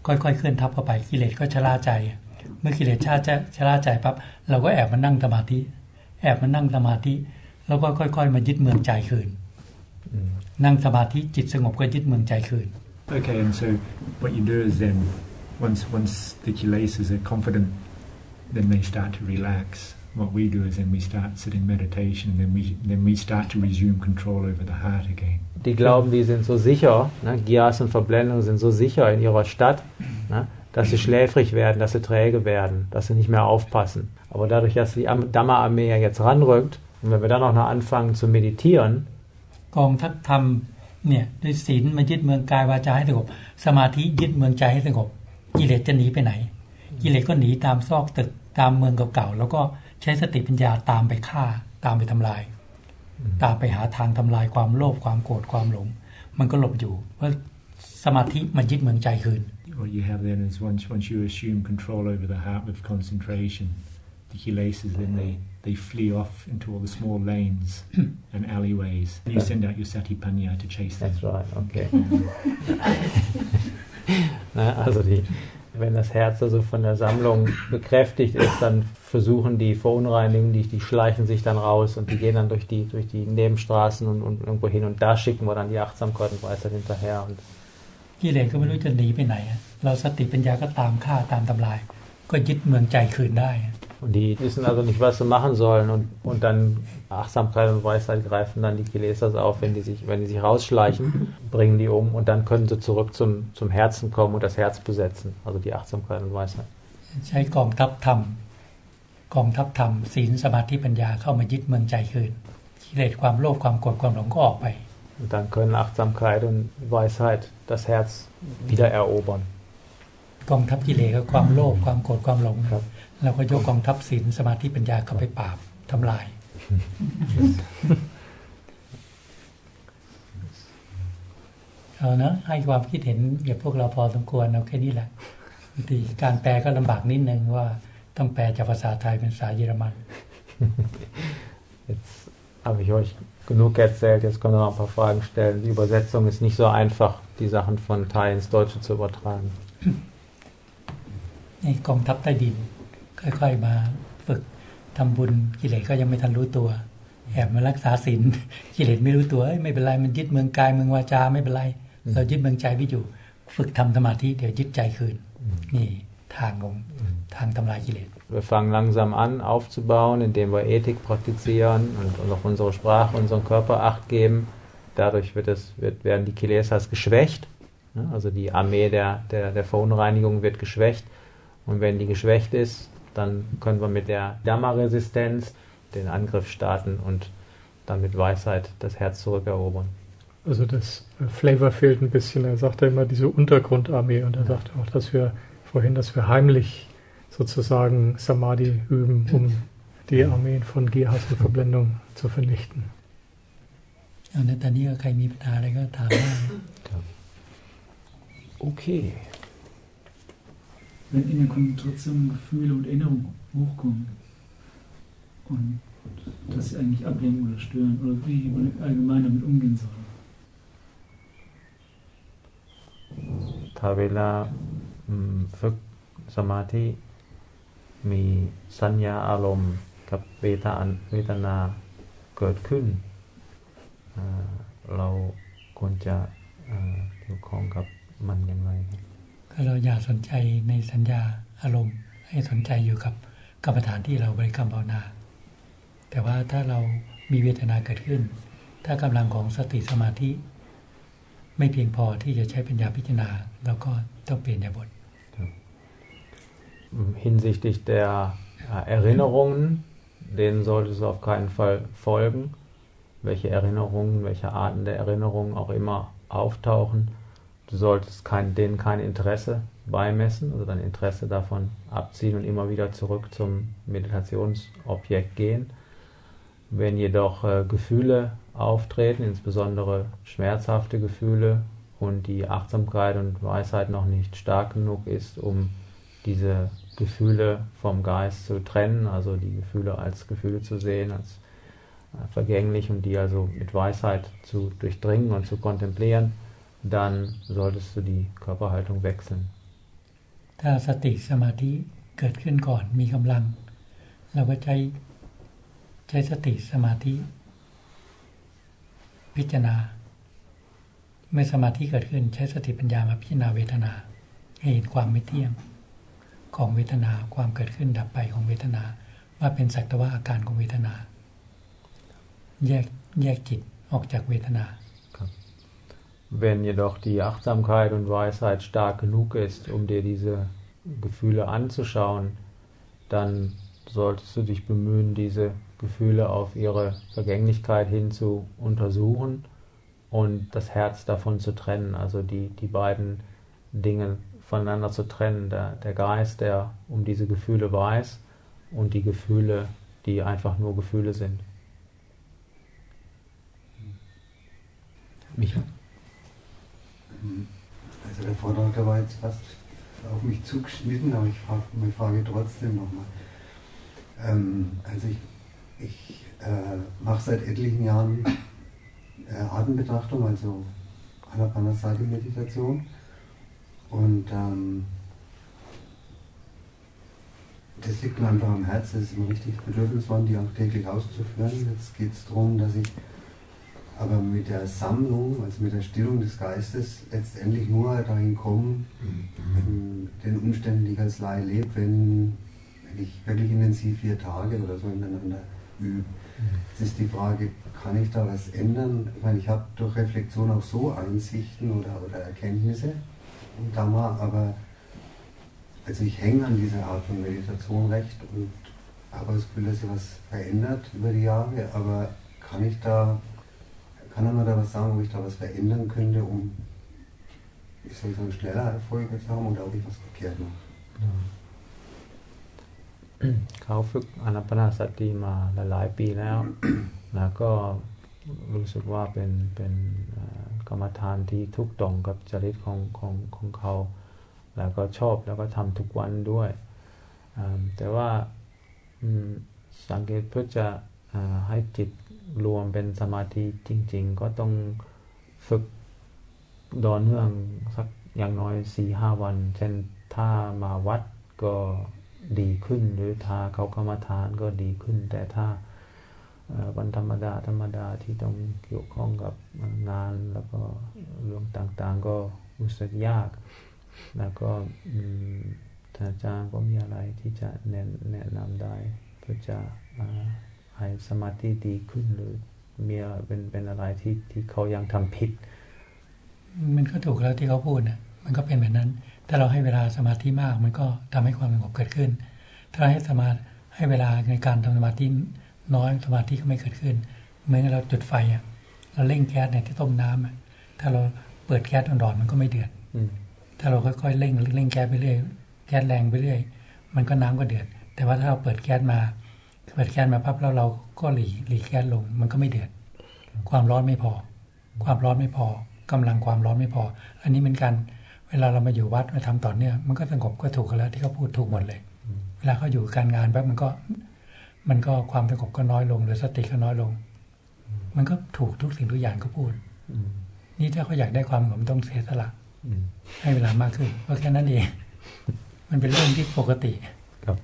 ค่อยๆเคลื่อนทับเข้าไปกิเลสก็ชราใจเมื่อกิเลสชราจะชราใจปั๊บเราก็แอบมานั่งสมาธิแอบมานั่งสมาธิแล้วก็ค่อยๆมายึดเมืองใจคืนนั่งสมาธิจิตสงบก็ยึดเมืองใจคืน Okay, and so what you do is then once once the kilesas are confident, then they start to relax. What we do is then we start sitting meditation, then we then we start to resume control over the heart again. Die glauben, die sind so sicher, ne? Giyas und Verblendung sind so sicher in ihrer Stadt, ne? Dass sie schläfrig werden, dass sie träge werden, dass sie nicht mehr aufpassen. Aber dadurch, dass die Dhamma-Armee ja jetzt ranrückt, und wenn wir dann auch noch anfangen zu meditieren, กองทัพธรรมเนี่ยด้วยศีลมายึดเมืองกายวาจาให้สงบสมาธิยึดเมืองใจให้สงบกิเลสจะหนีไปไหนกิเลสก็หนีตามซอกตึกตามเมืองเก่าๆแล้วก็ใช้สติปัญญาตามไปฆ่าตามไปทำลายตามไปหาทางทำลายความโลภความโกรธความหลงมันก็หลบอยู่เพราะสมาธิมันยึดเมืองใจคืน What you have then is once once you assume control over the heart with concentration, the kilesas then they they flee off into all the small lanes and alleyways. You send out your satipanya to chase them. That's right, okay. Na, also die, wenn das Herz also von der Sammlung bekräftigt ist, dann versuchen die Verunreinigungen, die, die schleichen sich dann raus und die gehen dann durch die, durch die Nebenstraßen und, und irgendwo hin und da schicken wir dann die Achtsamkeit und Weisheit hinterher. Und กิเลสก็ไม่รู้จะหนีไปไหนเราสติปัญญาก็ตามฆ่าตามทำลายก็ยึดเมืองใจคืนได้ Und die wissen also nicht, was sie machen sollen und, und dann Achtsamkeit und Weisheit greifen dann die Kilesas auf, wenn die sich, wenn die sich rausschleichen, bringen die um und dann können sie zurück zum, zum Herzen kommen und das Herz besetzen, also die Achtsamkeit und Weisheit. ใช้กองทัพธรรมกองทัพธรรมศีลสมาธิปัญญาเข้ามายึดเมืองใจคืนกิเลสความโลภความโกรธความหลงก็ออกไป Und dann können Achtsamkeit und Weisheit das Herz wieder erobern. กองทัพกิเลสก็ความโลภความโกรธความหลงแล้วก็ยกกองทัพศีลสมาธิปัญญาเข้าไปปราบทำลายเอานะให้ความคิดเห็นกับพวกเราพอสมควรเอาแค่นี้แหละบางทีการแปลก็ลำบากนิดนึงว่าต้องแปลจากภาษาไทยเป็นภาษาเยอรมัน Jetzt habe ich euch genug erzählt, jetzt können wir noch ein paar Fragen stellen. Die Übersetzung ist nicht so einfach, die Sachen von Thai ins Deutsche zu übertragen. นี่กองทัพใต้ดินค่อยๆมาฝึกทำบุญกิเลสก็ยังไม่ทันรู้ตัวแอบมารักษาศีลกิเลสไม่รู้ตัวไม่เป็นไรมันยึดเมืองกายเมืองวาจาไม่เป็นไรเรายึดเมืองใจไว้อยู่ฝึกทำสมาธิเดี๋ยวยึดใจคืนนี่ทางของทางทำลายกิเลส Wir fangen langsam an aufzubauen, indem wir Ethik praktizieren und, und auf unsere Sprache, unseren Körper Acht geben. Dadurch wird es, wird, werden die Kilesas geschwächt, ne? Also die Armee der, der, der Verunreinigung wird geschwächt. Und wenn die geschwächt ist, dann können wir mit der Dhamma-Resistenz den Angriff starten und dann mit Weisheit das Herz zurückerobern. Also das Flavor fehlt ein bisschen. Er sagt ja immer diese Untergrundarmee und er sagt auch, dass wir vorhin, dass wir heimlich sozusagen Samadhi üben, um die Armeen von Gehas und Verblendung zu vernichten. อันนั้นตอนนี้ใครมีปัญหาอะไรก็ถามได้ Okay. Wenn in der Konzentration Gefühle und Erinnerungen hochkommen und dass sie eigentlich ablenken oder stören oder wie man allgemein damit umgehen soll. ถ้าเวลาฝึกสมาธิมีสัญญาอารมณ์กับเวทนาเวทนาเกิดขึ้นเราควรจะเกี่ยวข้องกับมันอย่างไรก็เราอย่าสนใจในสัญญาอารมณ์ให้สนใจอยู่กับกรรมฐานที่เราบริกรรมภาวนาแต่ว่าถ้าเรามีเวทนาเกิดขึ้นถ้ากำลังของสติสมาธิไม่เพียงพอที่จะใช้ปัญญาพิจารณาเราก็ต้องเปลี่ยนอิริยาบถ Hinsichtlich der Erinnerungen, denen solltest du auf keinen Fall folgen. Welche Erinnerungen, welche Arten der Erinnerungen auch immer auftauchen. Du solltest kein, denen kein Interesse beimessen, also dein Interesse davon abziehen und immer wieder zurück zum Meditationsobjekt gehen. Wenn jedoch äh, Gefühle auftreten, insbesondere schmerzhafte Gefühle, und die Achtsamkeit und Weisheit noch nicht stark genug ist, um diese Gefühle vom Geist zu trennen, also die Gefühle als Gefühle zu sehen, als äh, vergänglich und die also mit Weisheit zu durchdringen und zu kontemplieren, dann solltest du die Körperhaltung wechseln. ถ้าสติสมาธิเกิดขึ้นก่อนมีกำลังเราก็ใช้ใช้สติสมาธิพิจารณาเมื่อสมาธิเกิดขึ้นใช้สติปัญญามาพิจารณาเวทนาให้เห็นความไม่เที่ยงของเวทนาความเกิดขึ้นดับไปของเวทนาว่าเป็นสักแต่ว่าอาการของเวทนาแยกแยกจิตออกจากเวทนา Wenn jedoch die Achtsamkeit und Weisheit stark genug ist, um dir diese Gefühle anzuschauen, dann solltest du dich bemühen, diese Gefühle auf ihre Vergänglichkeit hin zu untersuchen und das Herz davon zu trennen, also die, die beiden Dinge voneinander zu trennen, der, der Geist, der um diese Gefühle weiß und die Gefühle, die einfach nur Gefühle sind. Micha? Also der Vortrag, der war jetzt fast auf mich zugeschnitten, aber ich frage meine Frage trotzdem nochmal. Ähm, also ich, ich äh, mache seit etlichen Jahren äh, Atembetrachtung, also Anapanasati-Meditation und ähm, das liegt mir einfach am Herzen, das ist ein richtiges Bedürfnis worden, die auch täglich auszuführen. Jetzt geht es darum, dass ich aber mit der Sammlung, also mit der Stillung des Geistes, letztendlich nur dahin komme, in den Umständen, die ich als Laie lebe, wenn, wenn ich wirklich intensiv vier Tage oder so miteinander übe. Jetzt ist die Frage, kann ich da was ändern? Ich meine, ich habe durch Reflexion auch so Einsichten oder, oder Erkenntnisse im Dhamma, aber also ich hänge an dieser Art von Meditation recht und habe das Gefühl, dass sich was verändert über die Jahre, aber kann ich da Kann er mir da was sagen, ob ich da was verändern könnte, um, ich soll sagen, schneller Erfolge zu haben oder ob ich was verkehrt mache? เขาฝึกอานาปานสติมาหลายๆปีแล้ว แล้วก็รู้สึกว่าเป็นเป็นกรรมฐานที่ถูกตรงกับจริตของของของเขาแล้วก็ชอบแล้วก็ทำทุกวันด้วยแต่ว่าสังเกตเพื่อจะให้จิตรวมเป็นสมาธิจริงๆก็ต้องฝึกต่อเนื่องสักอย่างน้อย สี่ห้า วันเช่นถ้ามาวัดก็ดีขึ้นหรือถ้าเขากรรมฐานก็ดีขึ้นแต่ถ้าวันธรรมดาธรรมดาที่ต้องเกี่ยวข้องกับงานแล้วก็เรื่องต่างๆก็รู้สึกยากแล้วก็ท่านอาจารย์ก็มีอะไรที่จะแนะแนะนำได้เพื่อจะให้สมาธิดีขึ้นหรือมีเป็นเป็นอะไรที่ที่เขายังทำผิดมันก็ถูกแล้วที่เขาพูดนะมันก็เป็นแบบนั้นถ้าเราให้เวลาสมาธิมากมันก็ทำให้ความสงบเกิดขึ้นถ้าให้สมาให้เวลาในการทำสมาธิน้อยสมาธิก็ไม่เกิดขึ้นเหมือนเราจุดไฟอ่ะเราเร่งแก๊สเนี่ยที่ต้มน้ำอ่ะถ้าเราเปิดแก๊สร้อนๆมันก็ไม่เดือดถ้าเราค่อยๆเร่งเร่งแก๊สไปเรื่อยแก๊สแรงไปเรื่อยมันก็น้ำก็เดือดแต่ว่าถ้าเราเปิดแก๊สมาเปิดแก๊สมาปั๊บแล้วเราก็หลีหลีแก๊สลงมันก็ไม่เดือดความร้อนไม่พอความร้อนไม่พอกำลังความร้อนไม่พออันนี้เหมือนกันเวลาเรามาอยู่วัดมาทำต่อเนื่องมันก็สงบก็ถูกแล้วที่เขาพูดถูกหมดเลยเวลาเขาอยู่การงานปั๊บมันก็มันก็ความสงบก็น้อยลงหรือสติก็น้อยลงมันก็ถูกทุกสิ่งทุกอย่างเขาพูดนี่ถ้าเขาอยากได้ความสงบต้องเสียสละให้เวลามากขึ้นก็แค่นั้นเองมันเป็นเรื่องที่ปกติครับ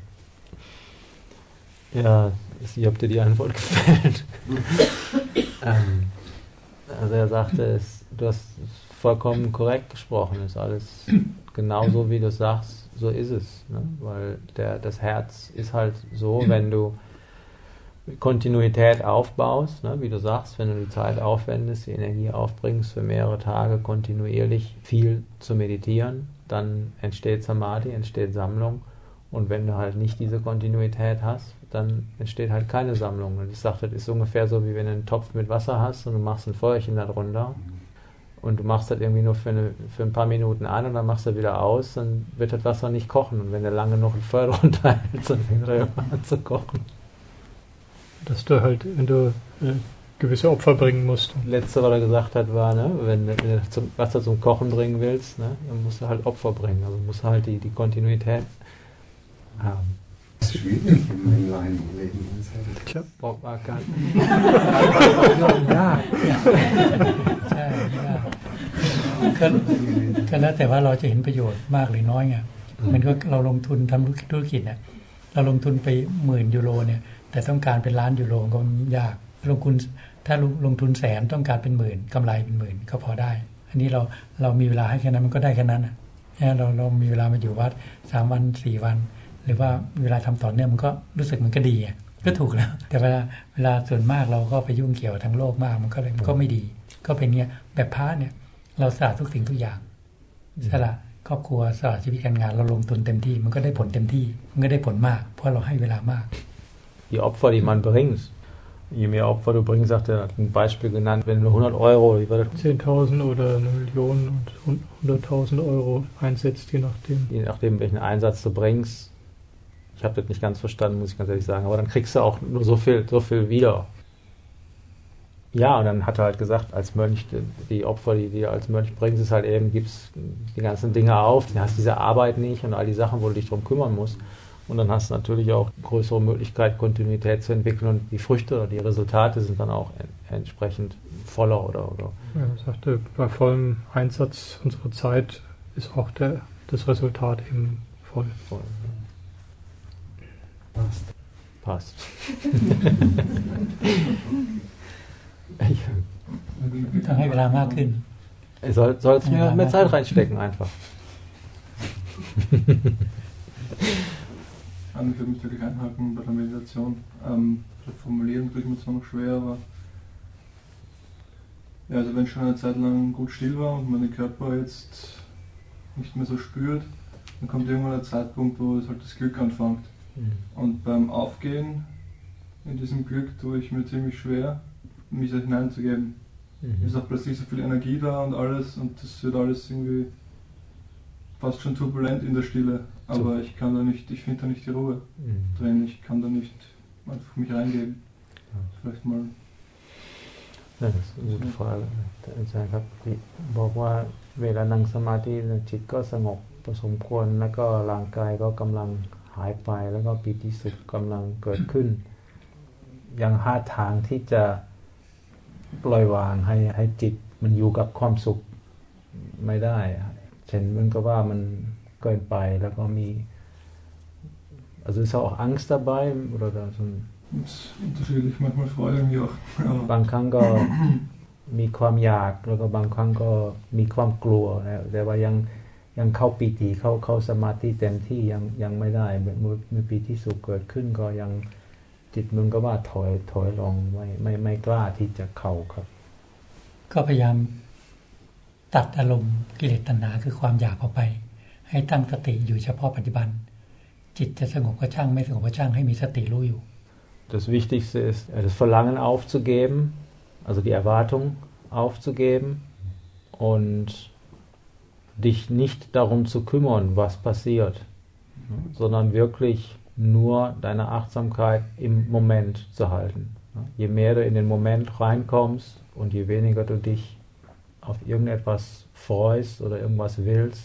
Ja, ich habe dir die Antwort gefällt. ähm, also er sagte, es, du hast vollkommen korrekt gesprochen, ist alles genauso wie du sagst, so ist es. Ne? Weil der, das Herz ist halt so, wenn du Kontinuität aufbaust, ne? Wie du sagst, wenn du die Zeit aufwendest, die Energie aufbringst, für mehrere Tage kontinuierlich viel zu meditieren, dann entsteht Samadhi, entsteht Sammlung. Und wenn du halt nicht diese Kontinuität hast, dann entsteht halt keine Sammlung. Und ich sagte, das ist ungefähr so, wie wenn du einen Topf mit Wasser hast und du machst ein Feuerchen da drunter und du machst das irgendwie nur für, eine, für ein paar Minuten an und dann machst du wieder aus, dann wird das Wasser nicht kochen. Und wenn du lange noch ein Feuer drunter hältst, dann fängt er irgendwann an zu kochen. Dass du halt, wenn du äh, gewisse Opfer bringen musst. Letzte, was er gesagt hat, war, ne, wenn, wenn du zum Wasser zum Kochen bringen willst, ne, dann musst du halt Opfer bringen. Also musst du halt die, die Kontinuität haben. Das ist schwierig im Laienleben. Ich brauche gar keinen. ยากใช่ยากก็แล้วแต่ว่าเราจะเห็นประโยชน์มากหรือน้อยไงเหมือนกับเราลงทุนทำธุรกิจเนี่ยเราลงทุนไปหมื่นยูโรเนี่ยแต่ต้องการเป็นล้านยูโรก็ยากลงทุนถ้าลงทุนแสนต้องการเป็นหมื่นกำไรเป็นหมื่นก็พอได้อันนี้เราเรามีเวลาให้แค่นั้นมันก็ได้แค่นั้นอ่ะเราเรามีเวลามาอยู่วัดสามวันสี่วันหรือว่าเวลาทำต่อเนื่องมันก็รู้สึกมันก็ดีอ่ะก็ถูกแล้วแต่เวลาเวลาส่วนมากเราก็ไปยุ่งเกี่ยวทั้งโลกมากมันก็เลยก็ไม่ดีก็เป็นเงี้ยแบบพระเนี่ยเราสละทุกสิ่งทุกอย่างสละครอบครัวสละชีวิตการงานเราลงทุนเต็มที่มันก็ได้ผลเต็มที่มันก็ได้ผลมากเพราะเราให้เวลามาก Die Opfer, die man bringt, je mehr Opfer du bringst, sagt er, hat ein Beispiel genannt, wenn du hundert Euro, wie war das? zehntausend oder eine Million und hunderttausend Euro einsetzt, je nachdem. Je nachdem, welchen Einsatz du bringst. Ich habe das nicht ganz verstanden, muss ich ganz ehrlich sagen, aber dann kriegst du auch nur so viel, so viel wieder. Ja, und dann hat er halt gesagt, als Mönch, die Opfer, die du als Mönch bringst, ist halt eben, gibst die ganzen Dinge auf, du hast diese Arbeit nicht und all die Sachen, wo du dich drum kümmern musst. Und dann hast du natürlich auch größere Möglichkeit, Kontinuität zu entwickeln und die Früchte oder die Resultate sind dann auch en- entsprechend voller oder, oder. Ja, er sagte, bei vollem Einsatz unserer Zeit ist auch der, das Resultat eben voll. voll. Passt. Passt. ich, ต้องให้เวลามากขึ้น ich soll, sollst mehr, mehr Zeit reinstecken einfach. Ich würde mich wirklich einhaken bei der Meditation. Ähm, das Formulieren tue ich mir zwar noch schwer, aber ja, also wenn ich schon eine Zeit lang gut still war und mein Körper jetzt nicht mehr so spürt, dann kommt irgendwann der Zeitpunkt, wo es halt das Glück anfängt. Mhm. Und beim Aufgehen in diesem Glück tue ich mir ziemlich schwer, mich da hineinzugeben. Mhm. Es ist auch plötzlich so viel Energie da und alles und das wird alles irgendwie fast schon turbulent in der Stille, aber ich kann da nicht, ich finde da nicht die Ruhe Mhm. drin, ich kann da nicht einfach mich reingeben. Ja. Vielleicht mal. Ja, das ist eine gute Frage. อาจารย์ครับบอกว่าเวลานั่งสมาธิจิตก็สงบพอสมควรแล้วก็ร่างกายก็กำลังหายไปแล้วก็ปิติสุขกำลังเกิดขึ้นยังหาทางที่จะปล่อยวางให้ให้จิตมันอยู่กับความสุขไม่ได้เช่นมันก็ว่ามันเกินไปแล้วก็มี also ist auch Angst dabei oder so ein Das ist unterschiedlich, manchmal Freude irgendwie auch. บางครั้งก็มีความอยากแล้วก็บางครั้งก็มีความกลัวนะแต่ว่ายังยังเข้าปีติเข้าเข้าสมาธิเต็มที่ยังยังไม่ได้เมื่อมีปีติสุขเกิดขึ้นก็ยังจิตมันก็ว่าถอยถอยลงไม่ไม่ไม่กล้าที่จะเข้าครับก็พยายามตัดอารมณ์กิเลสตัณหาคือความอยากออกไปให้ตั้งสติอยู่เฉพาะปัจจุบันจิตจะสงบก็ช่างไม่สงบก็ช่างให้มีสติรู้อยู่ Das Wichtigste ist, das Verlangen aufzugeben, also die Erwartung aufzugeben und dich nicht darum zu kümmern, was passiert, sondern wirklich nur deine Achtsamkeit im Moment zu halten. Je mehr du in den Moment reinkommst und je weniger du dich auf irgendetwas freust oder irgendwas willst,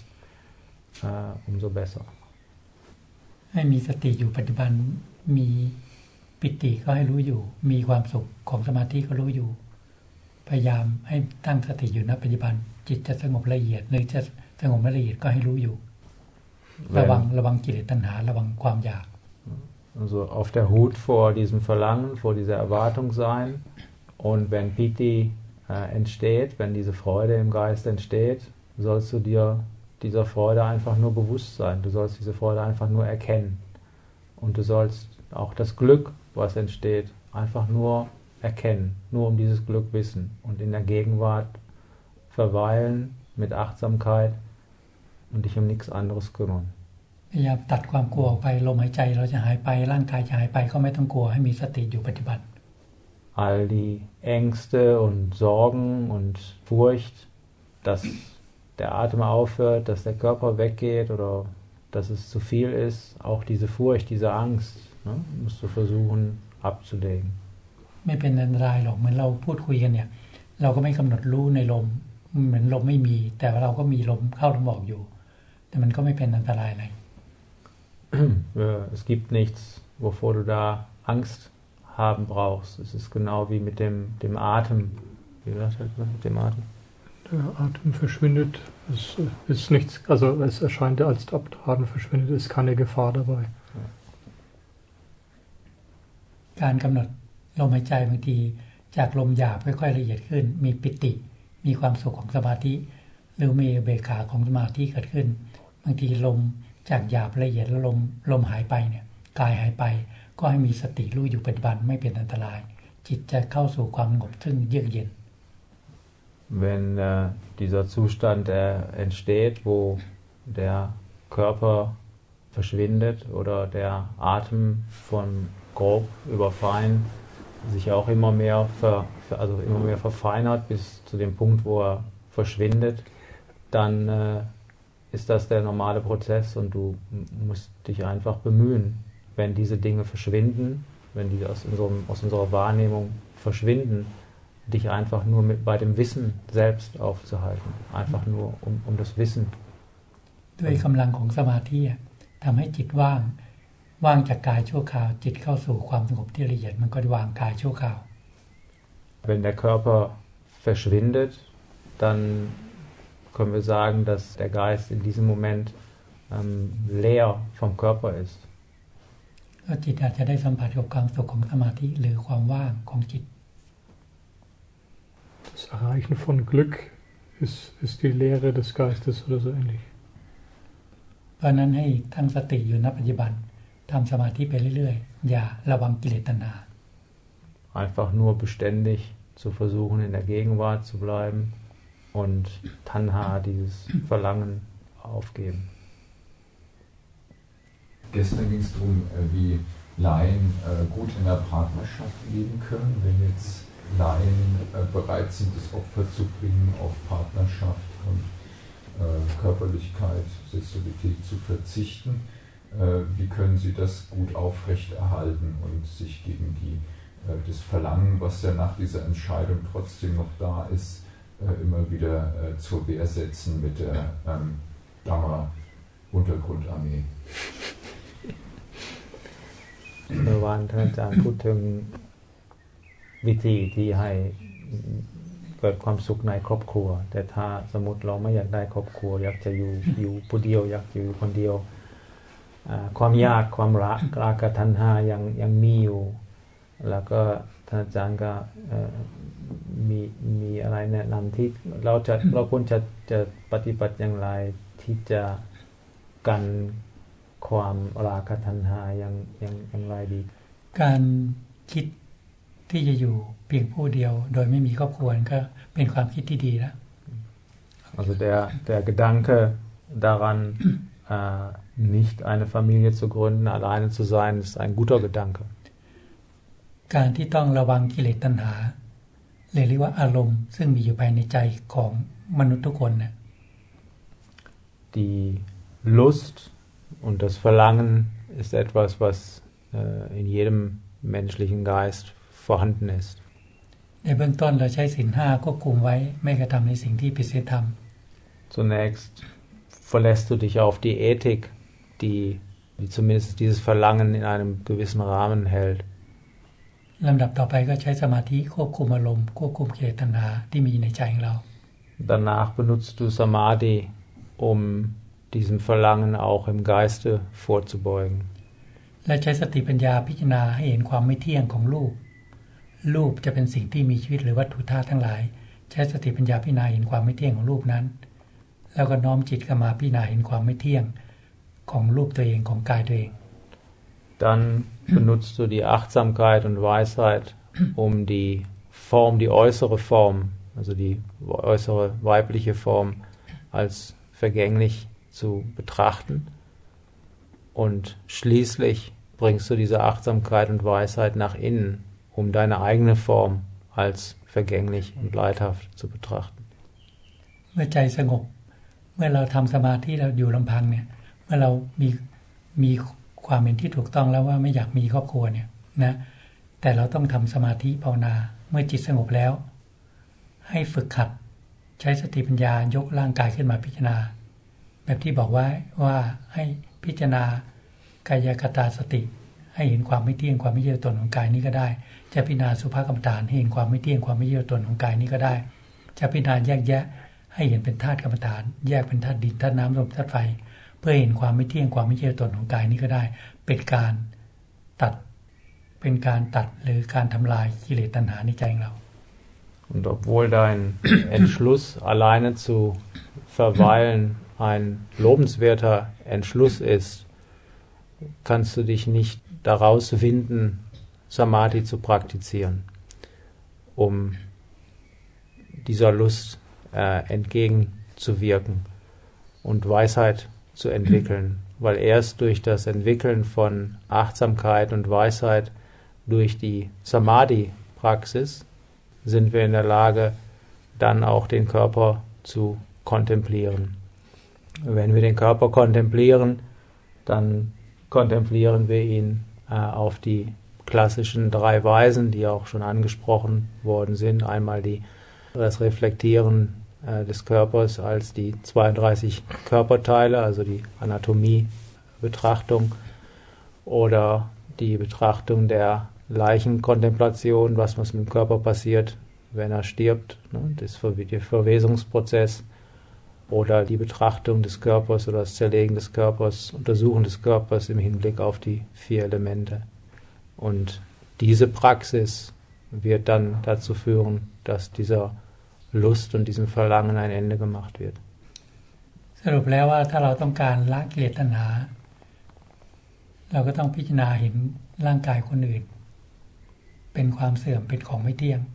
äh, umso besser. ให้มีสติอยู่ปัจจุบันมีปิติก็ให้รู้อยู่มีความสุขของสมาธิก็รู้อยู่พยายามให้ตั้งสติอยู่ณปัจจุบันจิตจะสงบละเอียดหรือจะสงบไม่ละเอียดก็ให้รู้อยู่ระวังระวังกิเลสตัณหาระวังความอยาก Also auf der Hut vor diesem Verlangen, vor dieser Erwartung sein und wenn Piti äh, entsteht, wenn diese Freude im Geist entsteht, sollst du dir dieser Freude einfach nur bewusst sein. Du sollst diese Freude einfach nur erkennen. Und du sollst auch das Glück, was entsteht, einfach nur erkennen, nur um dieses Glück wissen und in der Gegenwart verweilen mit Achtsamkeit und dich um nichts anderes kümmern. พยายามตัดความกลัวออกไปลมหายใจเราจะหายไปร่างกายจะหายไปก็ไม่ต้องกลัวให้มีสติอยู่ปัจจุบัน All die Ängste und Sorgen und Furcht, dass der Atem aufhört, dass der Körper weggeht oder dass es zu viel ist, auch diese Furcht, diese Angst, ne, musst du versuchen abzulegen. ไม่เป็นอันตรายหรอกเหมือนเราพูดคุยกันเนี่ยเราก็ไม่กำหนดรู้ในลมเหมือนลมไม่มีแต่ว่าเราก็มีลมเข้าลมออกอยู่แต่มันก็ไม่เป็นอันตรายอะไร Es gibt nichts, wovor du da Angst haben brauchst. Es ist genau wie mit dem, dem Atem. Wie gesagt, mit dem Atem? der Atem verschwindet. Es ist nichts, also es erscheint, als ob der Atem verschwindet, ist keine Gefahr dabei. การกำหนดลมหายใจบางทีจากลมหยาบค่อยๆละเอียดขึ้นมีปิติมีความสุขของสมาธิหรือมีเบกขาของสมาธิเกิดขึ้นบางทีลมจากหยาบละเอียดแล้วลมลมหายไปเนี่ยกายหายไปก็ให้มีสติรู้อยู่ปัจจุบันไม่เป็นอันตรายจิตจะเข้าสู่ความสงบซึ่งเยือกเย็น Wenn äh, dieser Zustand äh, entsteht, wo der Körper verschwindet oder der Atem von grob über fein sich auch immer mehr, ver, also immer mehr verfeinert bis zu dem Punkt, wo er verschwindet, dann äh, ist das der normale Prozess und du musst dich einfach bemühen, wenn diese Dinge verschwinden, wenn die aus, unserem, aus unserer Wahrnehmung verschwinden, dich einfach nur mit, bei dem Wissen selbst aufzuhalten. Einfach nur um, um das Wissen. ด้วยกำลังของสมาธิทำให้จิตว่างว่างจากกายชั่วคราวจิตเข้าสู่ความสงบที่ละเอียดมันก็วางกายชั่วคราว Wenn der Körper verschwindet, dann können wir sagen, dass der Geist in diesem Moment ähm, leer vom Körper ist. จิตอาจจะได้สัมผัสกับความสุขของสมาธิหรือความว่างของจิต Das Erreichen von Glück ist, ist die Lehre des Geistes oder so ähnlich. เพราะนั้นให้ตั้งสติอยู่ณปัจจุบันทำสมาธิไปเรื่อยๆอย่าระวังกิเลสตัณหา Einfach nur beständig zu versuchen, in der Gegenwart zu bleiben und Tanha, dieses Verlangen, aufgeben. Gestern ging es darum, wie Laien gut in der Partnerschaft leben können, wenn jetzt Laien bereit sind, das Opfer zu bringen auf Partnerschaft und Körperlichkeit, Sexualität zu verzichten. Wie können sie das gut aufrechterhalten und sich gegen die, das Verlangen, was ja nach dieser Entscheidung trotzdem noch da ist, immer wieder zur Wehr setzen mit der ähm, Dhamma-Untergrundarmee? เมื่อวานท่านอาจารย์พูดถึงวิธีที่ให้เกิดความสุขในครอบครัวแต่ถ้าสมมติเราไม่อยากได้ครอบครัวอยากจะอยู่อยู่ผู้เดียวอยากอยู่คนเดียวความยากความรักราคะตัณหายังยังมีอยู่แล้วก็ท่านอาจารย์ก็มีมีอะไรแนะนำที่เราจะเราควรจะจะปฏิบัติอย่างไรที่จะกันความราคะตัณหาอย่างอย่างอย่างไรดีการคิดที่จะอยู่เพียงผู้เดียวโดยไม่มีครอบครัวก็เป็นความคิดที่ดีแล้ว Also der der Gedanke daran äh, nicht eine Familie zu gründen, alleine zu sein, ist ein guter Gedanke. การที่ต้องระวังกิเลสตัณหาเรียกว่าอารมณ์ซึ่งมีอยู่ภายในใจของมนุษย์ทุกคนน่ะ Die Lust und das Verlangen ist etwas, was äh, in jedem menschlichen Geist vorhanden ist. ในเบื้องต้นเราใช้ศีลห้าควบคุมไว้ไม่กระทำในสิ่งที่ผิดศีลธรรม Zunächst verlässt du dich auf die Ethik, die, die zumindest dieses Verlangen in einem gewissen Rahmen hält. ลำดับต่อไปก็ใช้สมาธิควบคุมอารมณ์ควบคุมกิเลสตัณหาที่มีในใจของเรา Danach benutzt du Samadhi, um diesem Verlangen auch im Geiste vorzubeugen. และใช้สติปัญญาพิจารณาให้เห็นความไม่เที่ยงของรูปรูปจะเป็นสิ่งที่มีชีวิตหรือวัตถุธาตุทั้งหลายใช้สติปัญญาพิจารณาเห็นความไม่เที่ยงของรูปนั้นแล้วก็น้อมจิตเข้ามาพิจารณาเห็นความไม่เที่ยงของรูปตัวเองของกายตัวเอง Dann benutzt du die Achtsamkeit und Weisheit, um die Form, die äußere Form, also die äußere weibliche Form als vergänglich zu betrachten. Und schließlich bringst du diese Achtsamkeit und Weisheit nach innen, um deine eigene Form als vergänglich und leidhaft zu betrachten. เมื่อใจสงบเมื่อเราทำสมาธิเราอยู่ลำพังเนี่ยเมื่อเรามีมีความเห็นที่ถูกต้องแล้วว่าไม่อยากมีครอบครัวเนี่ยนะแต่เราต้องทำสมาธิภาวนาเมื่อจิตสงบแล้วให้ฝึกขัดใช้สติปัญญายกร่างกายขึ้นมาพิจารณาแบบที่บอกว่าว่าให้พิจารณากายคตาสติให้เห็นความไม่เที่ยงความไม่เที่ยงตนของกายนี้ก็ได้จะพิจารณาสุภกรรมฐานให้เห็นความไม่เที่ยงความไม่เที่ยงตนของกายนี้ก็ได้จะพิจารณาแยกแยะให้เห็นเป็นธาตุกรรมฐานแยกเป็นธาตุดินธาตุน้ำลมธาตุไฟเพื่อเห็นความไม่เที่ยงความไม่ใช่ตัวตนของกายนี้ก็ได้เป็นการตัดเป็นการตัดหรือการทำลายกิเลสตัณหาในใจของเรา Und obwohl dein Entschluss alleine zu verweilen ein lobenswerter Entschluss ist, kannst du dich nicht daraus winden, Samadhi zu praktizieren, um dieser Lust äh, entgegenzuwirken und Weisheit zu entwickeln, weil erst durch das Entwickeln von Achtsamkeit und Weisheit durch die Samadhi-Praxis sind wir in der Lage, dann auch den Körper zu kontemplieren. Wenn wir den Körper kontemplieren, dann kontemplieren wir ihn äh, auf die klassischen drei Weisen, die auch schon angesprochen worden sind. Einmal die, das Reflektieren äh, des Körpers als die zweiunddreißig Körperteile, also die Anatomie-Betrachtung oder die Betrachtung der Leichenkontemplation, was, was mit dem Körper passiert, wenn er stirbt, ne, das Ver- der Verwesungsprozess oder die Betrachtung des Körpers oder das Zerlegen des Körpers, Untersuchen des Körpers im Hinblick auf die vier Elemente. Und diese Praxis wird dann dazu führen, dass dieser Lust und diesem Verlangen ein Ende gemacht wird. สรุปแล้วว่าถ้าเราต้องการละกิเลสตัณหาเราก็ต้องพิจารณาเห็นร่างกายคนอื่นเป็นความเสื่อมเป็นของไม่เที่ยง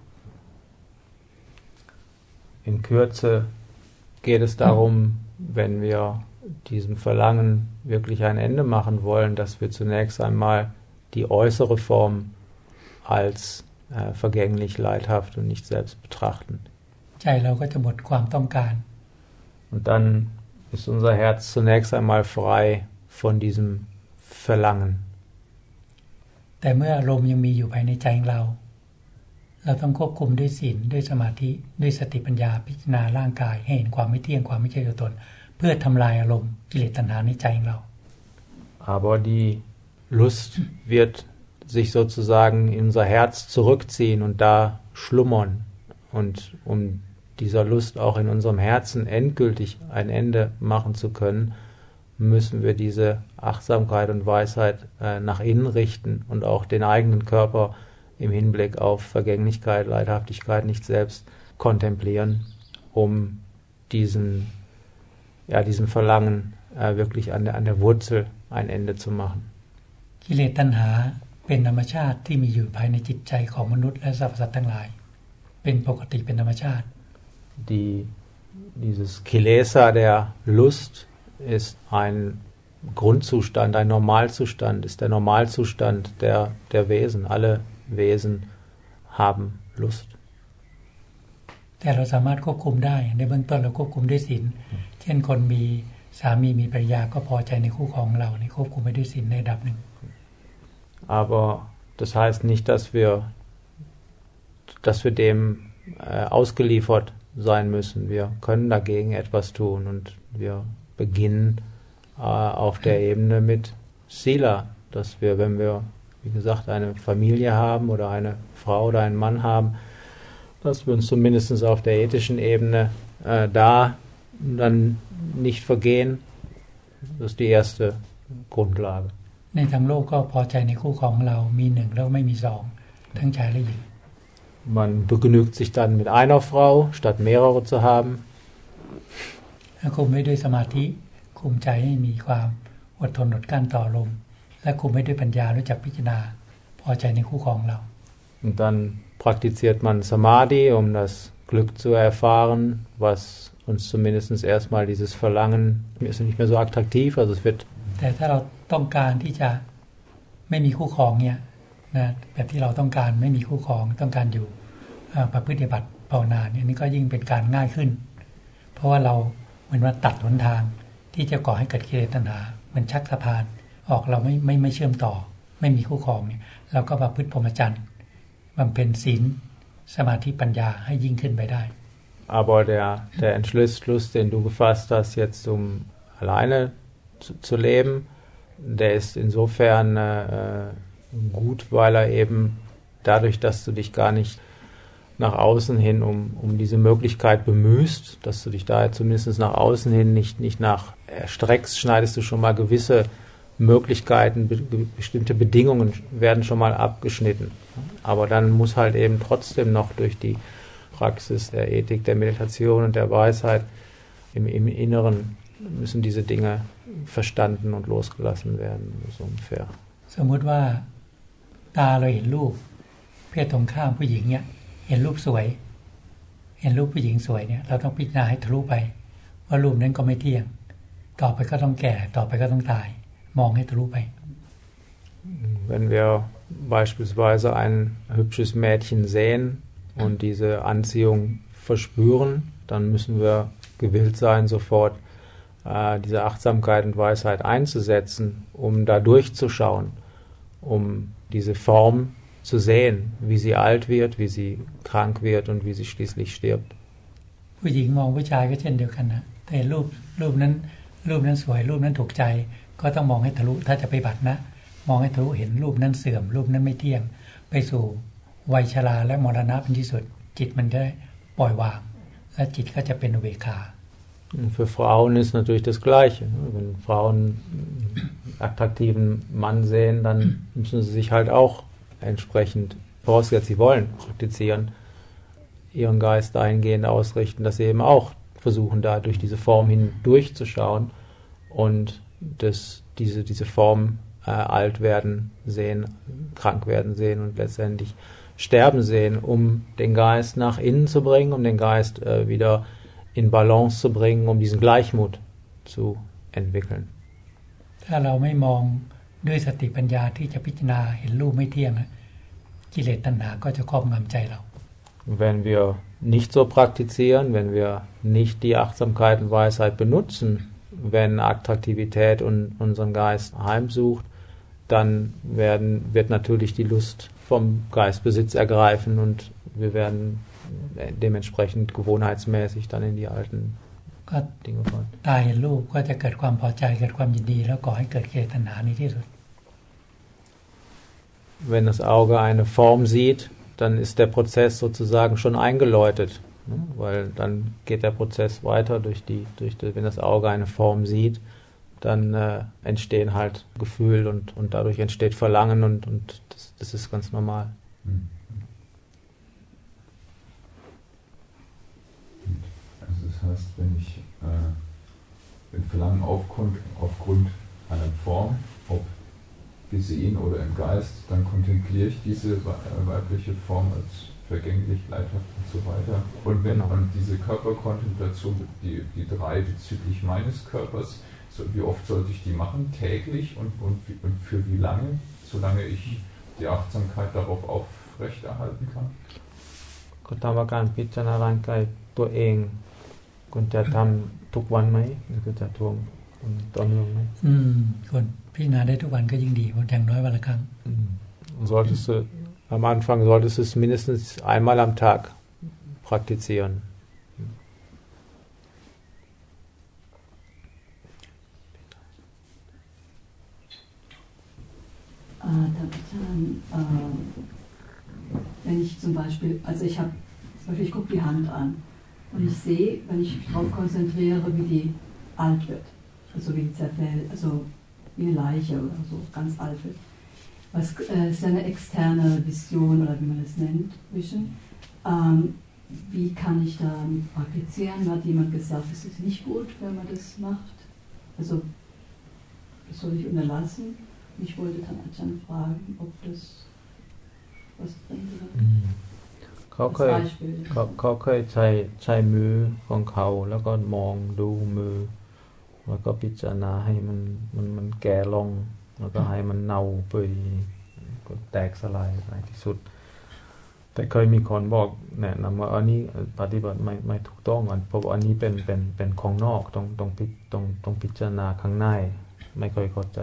In Kürze geht es darum, wenn wir diesem Verlangen wirklich ein Ende machen wollen, dass wir zunächst einmal die äußere Form als äh, vergänglich, leidhaft und nicht selbst betrachten. ใจเราก็จะหมดความต้องการ Und dann ist unser Herz zunächst einmal frei von diesem Verlangen. แต่เมื่ออารมณ์ยังมีอยู่ภายในใจของเราเราต้องควบคุมด้วยศีลด้วยสมาธิด้วยสติปัญญาพิจารณาร่างกายให้เห็นความไม่เที่ยงความไม่ใช่ตัวตนเพื่อทำลายอารมณ์กิเลสตัณหาในใจของเรา Aber die Lust wird sich sozusagen in unser Herz zurückziehen und da schlummern. Und um dieser Lust auch in unserem Herzen endgültig ein Ende machen zu können, müssen wir diese Achtsamkeit und Weisheit äh, nach innen richten und auch den eigenen Körper im Hinblick auf Vergänglichkeit, Leidhaftigkeit nicht selbst kontemplieren, um diesen, ja, diesem Verlangen äh, wirklich an der, an der Wurzel ein Ende zu machen. กิเลสตัณหาเป็นธรรมชาติที่มีอยู่ภายในจิตใจของมนุษย์และสรรพสัตว์ทั้งหลายเป็นปกติเป็นธรรมชาติ Die, dieses Kilesa der Lust ist ein Grundzustand, ein Normalzustand, ist der Normalzustand der, der Wesen. Alle Wesen haben Lust. แต่เราสามารถควบคุมได้ในเบื้องต้นเราควบคุมด้วยศีลเช่นคนมีสามีมีภรรยาก็พอใจในคู่ของเราในควบคุมไปด้วยศีลในระดับหนึ่ง Aber das heißt nicht, dass wir, dass wir dem äh, ausgeliefert sein müssen. Wir können dagegen etwas tun und wir beginnen äh, auf der Ebene mit Sila, dass wir, wenn wir, wie gesagt, eine Familie haben oder eine Frau oder einen Mann haben, dass wir uns zumindest auf der ethischen Ebene äh, da dann nicht vergehen. Das ist die erste Grundlage. ในทางโลกก็พอใจในคู่ของเรามีหนึ่งแล้วไม่มีสองทั้งชายและหญิง Man begnügt sich dann mit einer Frau, statt mehrere zu haben. คุมไว้ด้วยสมาธิคุมใจให้มีความอดทนอดกลั้นต่อลมและคุมไว้ด้วยปัญญารู้จักพิจารณาพอใจในคู่ของเรา Und dann praktiziert man Samadhi, um das Glück zu erfahren, was uns zumindest erstmal dieses Verlangen ist nicht mehr so attraktiv, also es wird. แต่ถ้าเราต้องการที่จะไม่มีคู่ครองเนี่ยนะแบบที่เราต้องการไม่มีคู่ครองต้องการอยู่ประพฤติปฏิบัติภาวนาเนี่ยนี่ก็ยิ่งเป็นการง่ายขึ้นเพราะว่าเราเหมือนว่าตัดหนทางที่จะก่อให้เกิดกิเลสตัณหามันชักสะพานออกเราไม่ไม่ไม่เชื่อมต่อไม่มีคู่ครองเนี่ยเราก็ประพฤติพรหมจรรย์บำเพ็ญศีลสมาธิปัญญาให้ยิ่งขึ้นไปได้ Aber der der Entschluss, den du gefasst hast, jetzt um alleine zu, zu leben, der ist insofern äh, gut, weil er eben dadurch, dass du dich gar nicht nach außen hin um, um diese Möglichkeit bemühst, dass du dich da zumindest nach außen hin nicht, nicht nach erstreckst, schneidest du schon mal gewisse Möglichkeiten, be, bestimmte Bedingungen werden schon mal abgeschnitten. Aber dann muss halt eben trotzdem noch durch die Praxis der Ethik, der Meditation und der Weisheit im, im Inneren müssen diese Dinge verstanden und losgelassen werden, so ungefähr. สมมติว่าตาเราเห็นรูปเพศตรงข้ามผู้หญิงเนี่ยเห็นรูปสวยเห็นรูปผู้หญิงสวยเนี่ยเราต้องพิจารณาให้ทะลุไปว่ารูปนั้นก็ไม่เที่ยงต่อไปก็ต้องแก่ต่อไปก็ต้องตายมองให้ทะลุไป Wenn wir beispielsweise ein hübsches Mädchen sehen und diese Anziehung verspüren, dann müssen wir gewillt sein, sofort äh, diese Achtsamkeit und Weisheit einzusetzen, um da durchzuschauen, um diese Form zu sehen, wie sie alt wird, wie sie krank wird und wie sie schließlich stirbt. ผู้หญิงมองผู้ชายก็เช่นเดียวกันนะแต่รูปรูปนั้นรูปนั้นสวยรูปนั้นถูกใจก็ต้องมองให้ทะลุถ้าจะไปบัตินะมองให้ทะลุเห็นรูปนั้นเสื่อมรูปนั้นไม่เที่ยงไปสู่วัยชราและมรณะเป็นที่สุดจิตมันจะปล่อยวางและจิตก็จะเป็นอุเบกขา Für Frauen ist natürlich das Gleiche. Wenn Frauen einen attraktiven Mann sehen, dann müssen sie sich halt auch entsprechend, vorausgesetzt sie wollen, praktizieren, ihren Geist dahingehend ausrichten, dass sie eben auch versuchen, da durch diese Form hindurchzuschauen und das, diese, diese Form äh, alt werden sehen, krank werden sehen und letztendlich sterben sehen, um den Geist nach innen zu bringen, um den Geist äh, wieder in Balance zu bringen, um diesen Gleichmut zu entwickeln. ถ้าเราไม่มองด้วยสติปัญญาที่จะพิจารณาเห็นรูปไม่เที่ยงกิเลสตัณหาก็จะครอบงำใจเรา Wenn wir nicht so praktizieren, wenn wir nicht die Achtsamkeit und Weisheit benutzen, wenn Attraktivität und unseren Geist heimsucht, dann werden, wird natürlich die Lust vom Geistbesitz ergreifen und wir werden dementsprechend gewohnheitsmäßig dann in die alten Dinge fallen. ตาเห็นรูปก็จะเกิดความพอใจเกิดความยินดีแล้วก่อให้เกิดกิเลสตัณหาในที่สุด Wenn das Auge eine Form sieht, dann ist der Prozess sozusagen schon eingeläutet, ne? Weil dann geht der Prozess weiter durch die, durch die, wenn das Auge eine Form sieht, dann äh, entstehen halt Gefühl und, und dadurch entsteht Verlangen und, und das, das ist ganz normal. Also das heißt, wenn ich äh, wenn Verlangen aufgrund, aufgrund einer Form, ob gesehen oder im Geist, dann kontempliere ich diese weibliche Form als vergänglich, leidhaft und so weiter. Und wenn man diese Körperkontemplation, die, die drei bezüglich meines Körpers, so, wie oft sollte ich die machen? Täglich und, und, und für wie lange? Solange ich die Achtsamkeit darauf aufrechterhalten kann? ก็ตามว่าการพิจารณาร่างกายตัวเองคุณจะทำทุกวันไหมหรือจะทวงต่อเนื่องไหมอืมคนพิจารณาได้ทุกวันก็ยิ่งดีเพราะอย่างน้อยวันละครั้ง Solltest du am Anfang solltest du es mindestens einmal am Tag praktizieren. ท่านอาจารย์ wenn ich zum Beispiel, also ich habe, zum Beispiel ich gucke die Hand an und ich sehe, wenn ich darauf konzentriere, wie die alt wird, also wie die zerfällt, also wie eine Leiche oder so, ganz alt wird. Was äh, ist eine externe Vision oder wie man das nennt, Vision. Ähm, wie kann ich da praktizieren? Hat jemand gesagt, es ist nicht gut, wenn man das macht? Also, das soll ich unterlassen? Ich wollte dann Ajahn fragen, ob das was bringt oder เขาเคยเขาเขาเคยใช้ใช้มือของเขาแล้วก็มองดูมือแล้วก็พิจารณาให้มันมันมันแก่ลงแล้วก็ให้มันเน่าเปื่อยก็แตกสลายในที่สุดแต่เคยมีคนบอกแนะนำว่าอันนี้ปฏิบัติไม่ไม่ถูกต้องอันเพราะว่าอันนี้เป็นเป็นเป็นของนอกต้องต้องพิต้องต้องพิจารณาข้างในไม่ค่อยเข้าใจ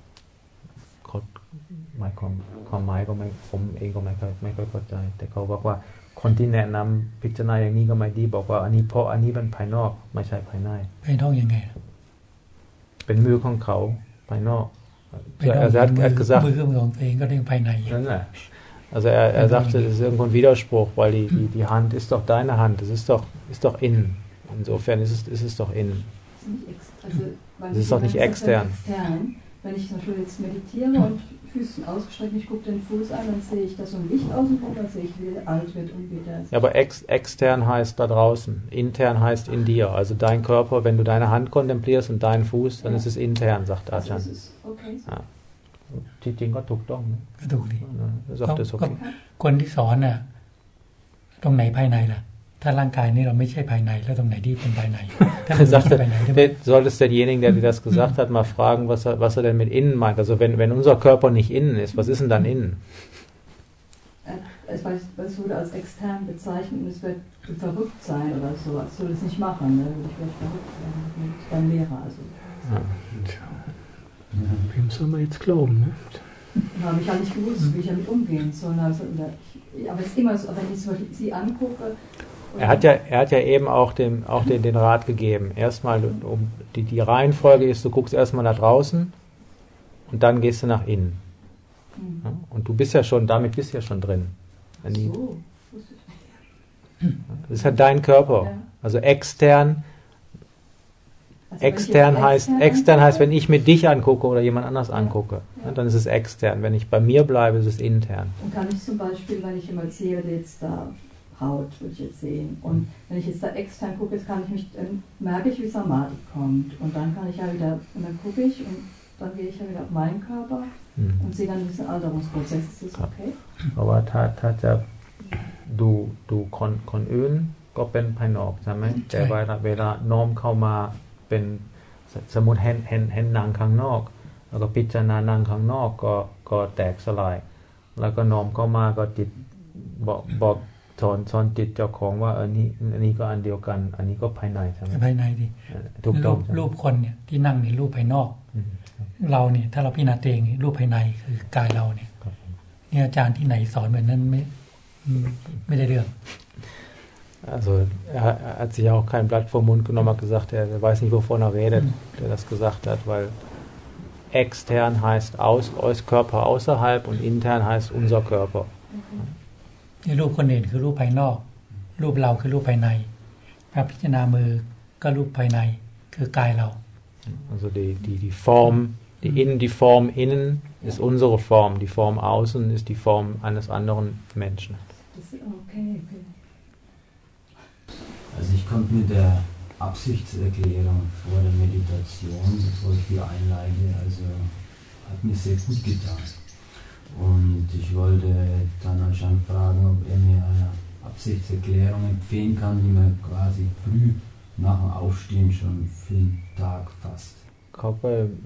หมายความความหมายก็ไม่ผมเองก็ไม่ค่อยไม่ค่อยเข้าใจแต่เขาบอกว่าคนที่แนะนำพิจารณาอย่างนี้ก็ไม่ดีบอกว่าอันนี้เพราะอันนี้เป็นภายนอกไม่ใช่ภายในภายนอกยังไงเป็นมือของเขาภายนอกมือมือของตัวเองก็เรียกภายในนั่นแหละ Also er, er sagte, das ist irgendwo ein Widerspruch, weil die, die, die Hand ist doch deine Hand, es ist doch, ist doch innen. Insofern ist es, ist es doch innen. Also, es ist doch nicht extern. extern. Wenn ich zum Beispiel jetzt meditiere und Füßen ausgestreckt, ich gucke den Fuß an, dann sehe ich da so ein Licht außenrum, dann sehe ich, wie der alt wird und wie der... Ja, aber ex, extern heißt da draußen, intern heißt in dir. Also dein Körper, wenn du deine Hand kontemplierst und deinen Fuß, dann ja. ist es intern, sagt Ajahn. Also ist es okay. Ja. ที่จริงก็ถูกต้องนะก็ถูกดิ Sagt das ก็ okay. คนที่สอนน่ะตรงไหนภายในล่ะถ้าร่างกายนี่เราไม่ใช่ภายในแล้วตรงไหนที่เป็นภายในถ้าเราไม่ใช่ภายใน Solltest denjenigen, der dir das gesagt hat, mal fragen, was er, was er denn mit innen meint. Also wenn, wenn unser Körper nicht innen ist, was ist denn dann innen? Es, es wurde als extern bezeichnet und es wird verrückt sein oder so. Ich soll das nicht machen, ne? Ich werde verrückt werden beim Lehrer. Also. Ja. Ja, wem soll man jetzt glauben? Ne? Da habe ich ja nicht gewusst, wie ich damit umgehen soll. Also, ich, aber es ist immer so, wenn ich so sie angucke. Er hat ja, er hat ja eben auch, dem, auch den, den Rat gegeben. Erstmal, um, die, die Reihenfolge ist, du guckst erstmal nach draußen und dann gehst du nach innen. Mhm. Ja, und du bist ja schon, damit bist du ja schon drin. Ach so. Das ist ja dein Körper. Ja. Also extern. Also extern heißt, extern, extern heißt, wenn ich mir dich angucke oder jemand anders ja. angucke, Ja. dann ist es extern. Wenn ich bei mir bleibe, ist es intern. Und kann ich zum Beispiel, wenn ich jemand sehe, der jetzt da haut, würde ich jetzt sehen. Und wenn ich jetzt da extern gucke, jetzt kann ich mich, dann merke ich, wie Samadhi kommt. Und dann kann ich ja wieder, und dann gucke ich und dann gehe ich ja wieder auf meinen Körper mhm. und sehe dann diesen Alterungsprozess. Ist das okay? เพราะว่าถ้าถ้าจะดูดูคนคนอื่นก็เป็นภายนอกใช่ไหมแต่เวลาเวลาโน้มเข้ามาเป็นสมมุติเห็นเห็นเห็นนางข้างนอกแล้วก็พิจารณานางข้างนอกก็ก็แตกสลายแล้วก็โน้มเข้ามาก็จิตบอกบอกสอนสอนจิตเจ้าของว่าอันนี้อันนี้ก็อันเดียวกันอันนี้ก็ภายในใช่ไหมภายในดิถูกต้องรูปคนเนี่ยที่นั่งในรูปภายนอกเราเนี่ยถ้าเราพิจารณาตัวเองรูปภายในคือกายเราเนี่ยเนี่ยอาจารย์ที่ไหนสอนแบบนั้นไม่ไม่ได้เรื่อง Also er, er hat sich auch kein Blatt vom Mund genommen, hat gesagt, er, er weiß nicht, wovon er redet, der das gesagt hat, weil extern heißt aus, aus Körper außerhalb und intern heißt unser Körper. นี่รูปคนอื่นคือรูปภายนอกรูปเราคือรูปภายในพระพิจารณามือก็รูปภายในคือกายเรา Also die, die, die Form, die, innen, die Form innen ist unsere Form, die Form außen ist die Form eines anderen Menschen. Das ist okay, okay. Also ich konnte mit der Absichtserklärung vor der Meditation, bevor ich die einleite, also hat mir sehr gut getan. Und ich wollte dann Ajahn fragen, ob er mir eine Absichtserklärung empfehlen kann, die man quasi früh nach dem Aufstehen schon für den Tag fasst. เขาก็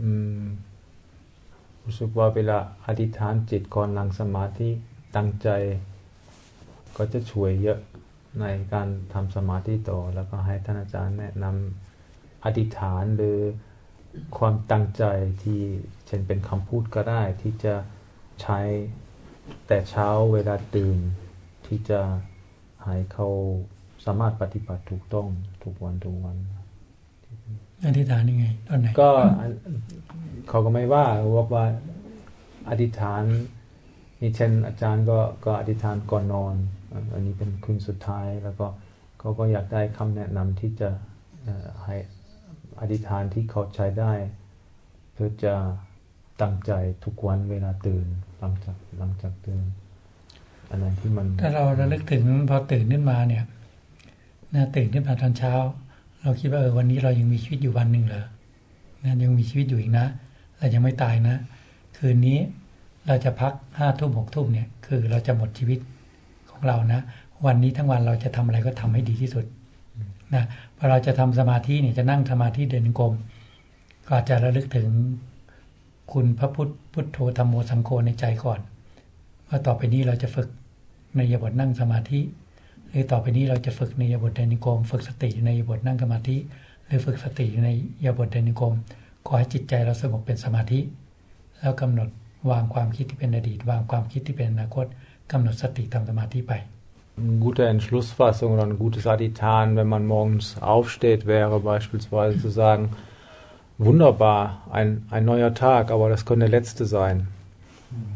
รู้สึกว่าเวลาอธิษฐานจิตก่อนนั่งสมาธิตั้งใจก็จะช่วยเยอะในการทำสมาธิต่อแล้วก็ให้ท่านอาจารย์แนะนำอธิษฐานหรือความตั้งใจที่เช่นเป็นคำพูดก็ได้ที่จะใช้แต่เช้าเวลาตื่นที่จะให้เขาสามารถปฏิบัติถูกต้องทุกวันทุกวันอธิษฐานยังไงตอนไหนก็เขาก็ไม่ว่าบอกว่าอธิษฐานนี่เช่นอาจารย์ก็ก็อธิษฐานก่อนนอนอันนี้เป็นคืนสุดท้ายแล้วก็เขาก็อยากได้คำแนะนำที่จะให้อธิษฐานที่เขาใช้ได้เพื่อจะตั้งใจทุกวันเวลาตื่นหลังจากหลังจากตื่นอันนั้นที่มันถ้าเราระลึกถึงพอตื่นขึ้นมาเนี่ยนะตื่นขึ้นมาตอนเช้าเราคิดว่าเออวันนี้เรายังมีชีวิตอยู่วันหนึ่งเหรอนะยังมีชีวิตอยู่อีกนะเรายังไม่ตายนะคืนนี้เราจะพักห้าทุ่มหกทุ่มเนี่ยคือเราจะหมดชีวิตของเรานะวันนี้ทั้งวันเราจะทำอะไรก็ทำให้ดีที่สุดนะพอเราจะทำสมาธิเนี่ยจะนั่งสมาธิเดินจงกรมก็อาจจะระลึกถึงคุณพระพุทธพุทโธธัมโมสังโฆในใจก่อนว่าต่อไปนี้เราจะฝึกในอิริยาบถนั่งสมาธิหรือต่อไปนี้เราจะฝึกในอิริยาบถเดินจงกรมฝึกสติในอิริยาบถนั่งสมาธิหรือฝึกสติในอิริยาบถเดินจงกรมขอให้จิตใจเราสงบเป็นสมาธิแล้วกำหนดวางความคิดที่เป็นอดีตวางความคิดที่เป็นอนาคตกำหนดสติทำสมาธิไป Eine gute Entschlussfassung oder ein gutes Adhitan, wenn man morgens aufsteht, wäre beispielsweise zu sagen, wunderbar, ein, ein neuer Tag, aber das könnte der letzte sein. Mhm.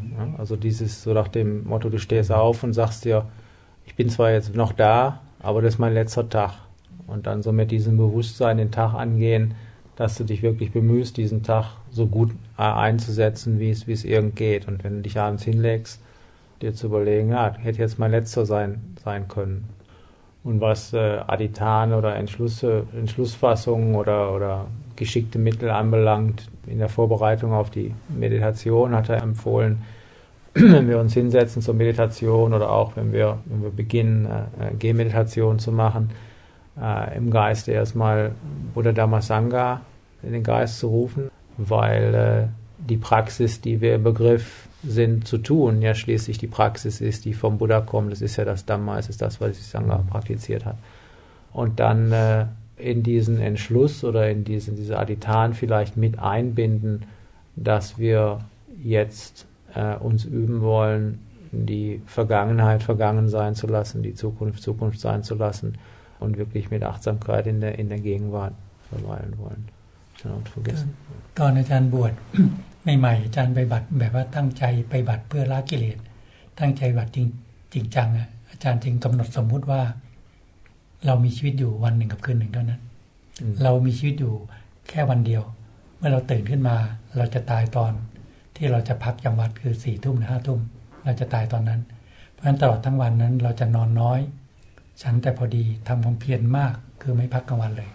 Ja, also dieses so nach dem Motto, du stehst auf und sagst dir, ich bin zwar jetzt noch da, aber das ist mein letzter Tag. Und dann so mit diesem Bewusstsein den Tag angehen, dass du dich wirklich bemühst, diesen Tag so gut einzusetzen, wie es, wie es irgend geht. Und wenn du dich abends hinlegst, dir zu überlegen, ja, hätte jetzt mein letzter sein, sein können. Und was äh, Aditane oder Entschlüsse, Entschlussfassungen oder, oder geschickte Mittel anbelangt, in der Vorbereitung auf die Meditation hat er empfohlen, wenn wir uns hinsetzen zur Meditation oder auch wenn wir, wenn wir beginnen, äh, Gehmeditation zu machen, äh, im Geist erstmal Buddha Dhamma Sangha in den Geist zu rufen, weil äh, die Praxis, die wir im Begriff sind zu tun, ja schließlich die Praxis ist, die vom Buddha kommt. Das ist ja das Dhamma, es ist das, was die Sangha praktiziert hat. Und dann äh, in diesen Entschluss oder in diesen, diese Aditan vielleicht mit einbinden, dass wir jetzt äh, uns üben wollen, die Vergangenheit vergangen sein zu lassen, die Zukunft Zukunft sein zu lassen und wirklich mit Achtsamkeit in der, in der Gegenwart verweilen wollen. Und vergessen. ตอนอาจารย์บวช ใหม่ๆอาจารย์ไปบัตรแบบว่าตั้งใจไปบัตรเพื่อละกิเลสตั้งใจบัตรจริงจริงจังอ่ะอาจารย์จึงกำหนดสมมุติว่าเรามีชีวิตอยู่วันหนึ่งกับคืนหนึ่งเท่านั้นเรามีชีวิตอยู่แค่วันเดียวเมื่อเราตื่นขึ้นมาเราจะตายตอนที่เราจะพักจำวัดคือสี่ทุ่มหรือห้าทุ่มเราจะตายตอนนั้นเพราะฉะนั้นตลอดทั้งวันนั้นเราจะนอนน้อยฉันแต่พอดีทำความเพียรมากคือไม่พักกลางวันเลย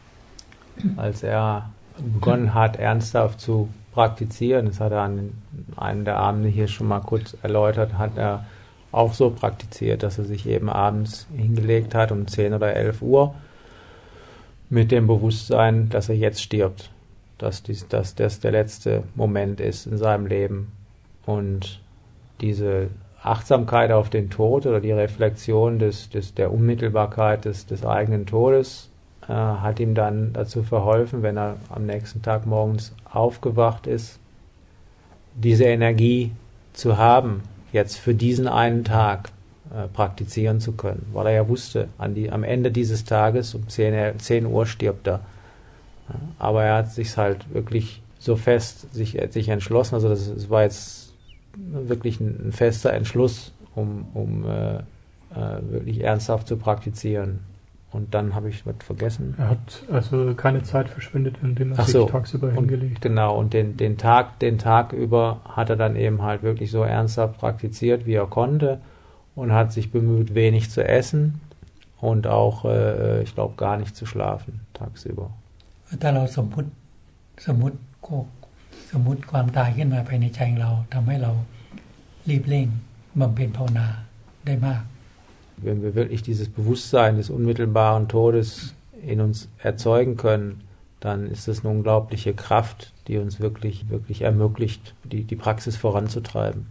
Als er begonnen hat, ernsthaft zu praktizieren, das hat er an einem der Abende hier schon mal kurz erläutert, hat er auch so praktiziert, dass er sich eben abends hingelegt hat um zehn oder elf Uhr mit dem Bewusstsein, dass er jetzt stirbt, dass, dies, dass das der letzte Moment ist in seinem Leben. Und diese Achtsamkeit auf den Tod oder die Reflexion des, des, der Unmittelbarkeit des, des eigenen Todes äh, hat ihm dann dazu verholfen, wenn er am nächsten Tag morgens aufgewacht ist, diese Energie zu haben, jetzt für diesen einen Tag äh, praktizieren zu können, weil er ja wusste, an die, am Ende dieses Tages um zehn Uhr stirbt er. Ja, aber er hat sich halt wirklich so fest sich, sich entschlossen, also das, das war jetzt wirklich ein, ein fester Entschluss, um, um äh, äh, wirklich ernsthaft zu praktizieren. Und dann habe ich was vergessen. Er hat also keine Zeit verschwendet, indem er Ach sich so. tagsüber und, hingelegt. Genau, und den, den, Tag, den Tag über hat er dann eben halt wirklich so ernsthaft praktiziert, wie er konnte und hat sich bemüht, wenig zu essen und auch, äh, ich glaube, gar nicht zu schlafen tagsüber. ถ้าเราสมมุติสมมุติสมมุติความตายขึ้นมาภายในใจเราทำให้เรารีบเร่งบำเพ็ญภาวนาได้มาก Wenn wir wirklich dieses Bewusstsein des unmittelbaren Todes in uns erzeugen können, dann ist das eine unglaubliche Kraft, die uns wirklich, wirklich ermöglicht, die, die Praxis voranzutreiben.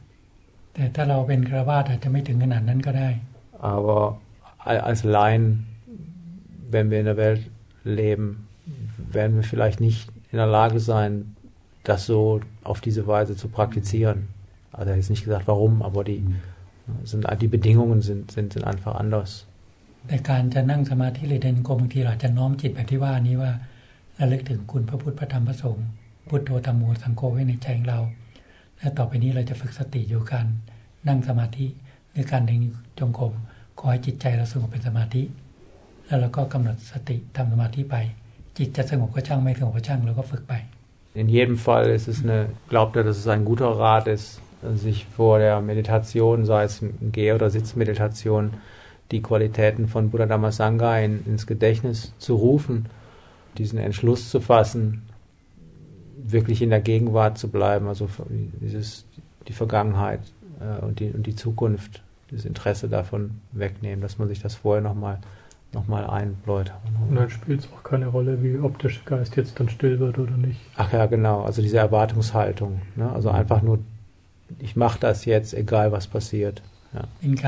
Aber als Laien, wenn wir in der Welt leben, werden wir vielleicht nicht in der Lage sein, das so auf diese Weise zu praktizieren. Also er hat jetzt nicht gesagt, warum, aber die sind, die Bedingungen sind, sind, sind einfach anders. แต่การจะนั่งสมาธิหรือเดินกรมบางทีเราจะน้อมจิตแบบที่ว่านี้ว่าระลึกถึงคุณพระพุทธพระธรรมพระสงฆ์พุทโธธัมโมสังโฆไว้ในใจของเราและต่อไปนี้เราจะฝึกสติอยู่กันนั่งสมาธิหรือการเดินจงกรมขอให้จิตใจเราสงบเป็นสมาธิแล้วเราก็กำหนดสติทำสมาธิไปจิตจะสงบก็ช่างไม่สงบก็ช่างเราก็ฝึกไป In jedem Fall ist es eine, glaubt er, dass es ein guter Rat ist, sich vor der Meditation, sei es Geh- oder Sitzmeditation, die Qualitäten von Buddha Dhamma Sangha in, ins Gedächtnis zu rufen, diesen Entschluss zu fassen, wirklich in der Gegenwart zu bleiben, also dieses, die Vergangenheit äh, und, die, und die Zukunft, das Interesse davon wegnehmen, dass man sich das vorher nochmal noch mal einbläut. Und dann spielt es auch keine Rolle, wie ob der Geist jetzt dann still wird oder nicht. Ach ja, genau, also diese Erwartungshaltung, ne? Also einfach nur, ich mache das jetzt, egal was passiert. Ja.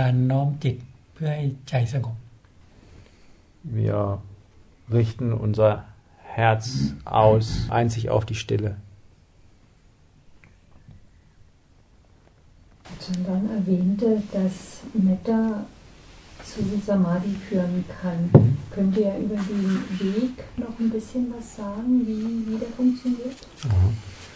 Wir richten unser Herz aus, einzig auf die Stille. Chandan erwähnte, dass Metta zu Samadhi führen kann. Könnt ihr über den Weg noch ein bisschen was sagen, wie, wie der funktioniert?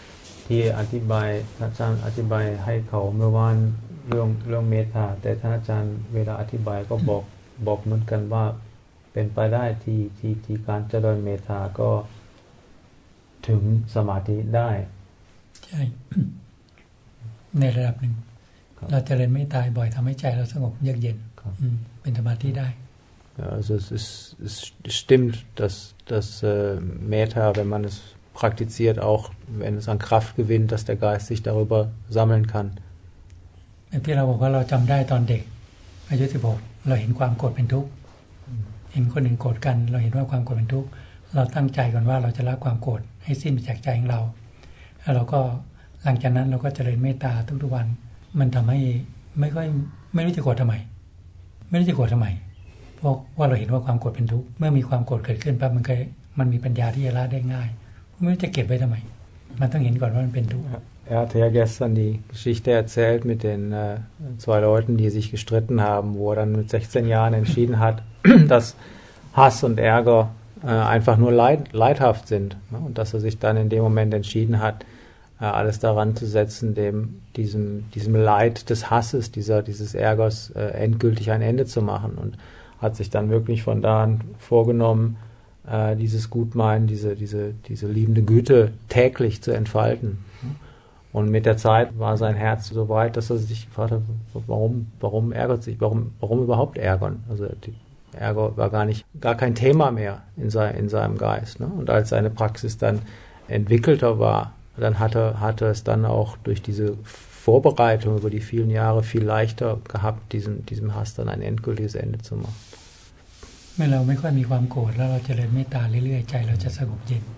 ที่อธิบายท่านอาจารย์อธิบายให้เขาเมื่อวานเรื่องเรื่องเมตตาแต่ท่านอาจารย์เวลาอธิบายก็บอกบอกเหมือนกันว่าเป็นไปได้ที่ที่ที่การเจริญเมตตาก็ถึงสมาธิได้ใช่ ในระดับหนึ่งเราเจริญเมตตาบ่อยทำให้ใจเราสงบเยือกเย็นเป็นสมาธิได้ Also es, ist, es stimmt, dass, dass äh, Metta, wenn man es praktiziert, auch wenn es an Kraft gewinnt, dass der Geist sich darüber sammeln kann. ที่เราบอกว่าเราจำได้ตอนเด็กอายุสิบหกเราเห็นความโกรธเป็นทุกข์เห็นคนอื่นโกรธกันเราเห็นว่าความโกรธเป็นทุกข์เราตั้งใจก่อนว่าเราจะละความโกรธให้สิ้นไปจากใจของเราแล้วเราก็หลังจากนั้นเราก็เจริญเมตตาทุกๆวันมันทำให้ไม่ค่อยไม่รู้จะโกรธทำไมไม่รู้จะโกรธทำไมเพราะว่าเราเห็นว่าความโกรธเป็นทุกข์เมื่อมีความโกรธเกิดขึ้นปั๊บมันก็มันมีปัญญาที่จะละได้ง่ายไม่รู้จะเก็บไว้ทำไมมันต้องเห็นก่อนว่ามันเป็นทุกข์ Er hatte ja gestern die Geschichte erzählt mit den äh, zwei Leuten, die sich gestritten haben, wo er dann mit sechzehn Jahren entschieden hat, dass Hass und Ärger äh, einfach nur leid, leidhaft sind, ne? Und dass er sich dann in dem Moment entschieden hat, äh, alles daran zu setzen, dem diesem diesem Leid des Hasses, dieser dieses Ärgers äh, endgültig ein Ende zu machen und hat sich dann wirklich von da an vorgenommen, äh, dieses Gutmeinen, diese diese diese liebende Güte täglich zu entfalten. Und mit der Zeit war sein Herz so weit, dass er sich gefragt hat, warum, warum ärgert sich, warum, warum überhaupt ärgern? Also die Ärger war gar nicht, gar kein Thema mehr in, sein, in seinem Geist. Ne? Und als seine Praxis dann entwickelter war, dann hat er, hat er es dann auch durch diese Vorbereitung über die vielen Jahre viel leichter gehabt, diesem, diesem Hass dann ein endgültiges Ende zu machen. เมื่อเราไม่ค่อยมีความโกรธแล้วเราเจริญเมตตาเรื่อยๆใจเราจะสงบเย็น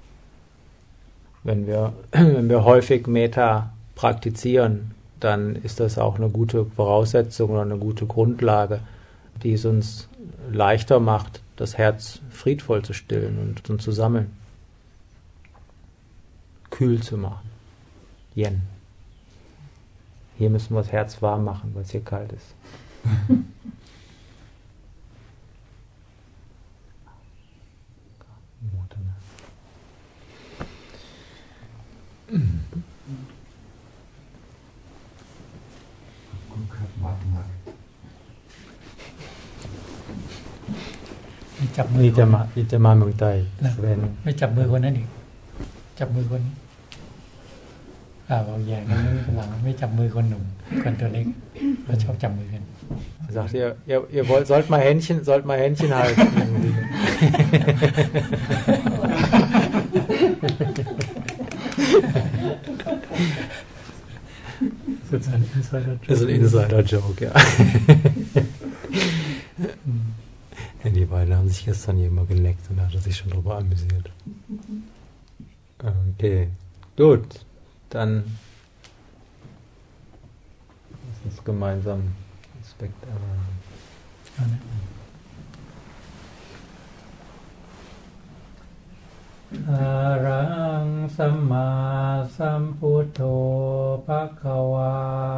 Wenn wir, wenn wir häufig Metta praktizieren, dann ist das auch eine gute Voraussetzung oder eine gute Grundlage, die es uns leichter macht, das Herz friedvoll zu stillen und, und zu sammeln. Kühl zu machen. Yen. Hier müssen wir das Herz warm machen, weil es hier kalt ist. ไม่จับมือนี่จะมานี่จะมาเมืองไทยไม่จับมือคนนั้นอีกจับมือคนอ่าบางอย่างนั้นหลังไม่จับมือคนหนุ่มคนตัวเล็กเราชอบจับมือกัน Sagt ihr, ihr, ihr wollt, sollt mal Händchen, sollt mal Händchen halten. Das ist ein Insider-Joke. Das ist ein Insider-Joke, ja. Die beiden haben sich gestern hier mal geleckt und da hat er sich schon drüber amüsiert. Okay, gut. Dann lass uns gemeinsam Respekt erlangen. Ja, ne? Arahang Samma Sambuddho Bhagava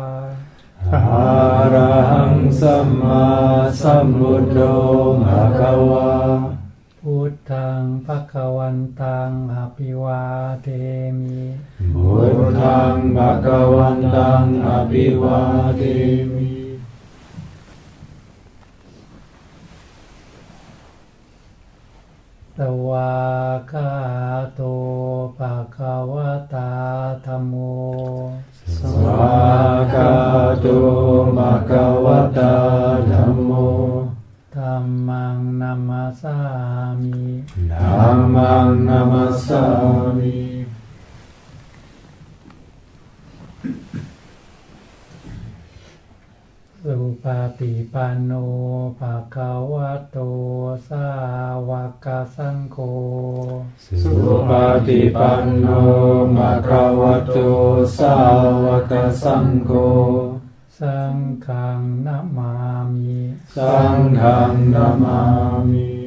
Arahang Samma Sambuddho Bhagava Buddhaṃ Bhagavantaṃ Abhivādemi Buddhaṃ Bhagavantaṃ Abhivādemi Sawakato Bhagavata Dhammo Sawakato Bhagavata Dhammo Dhammang Namasami Dhammang Namasami Supatipanno Bhagavato Sāvaka Saṅgho Supatipanno Bhagavato Sāvaka Saṅgho Saṅghang Namami Saṅghang Namami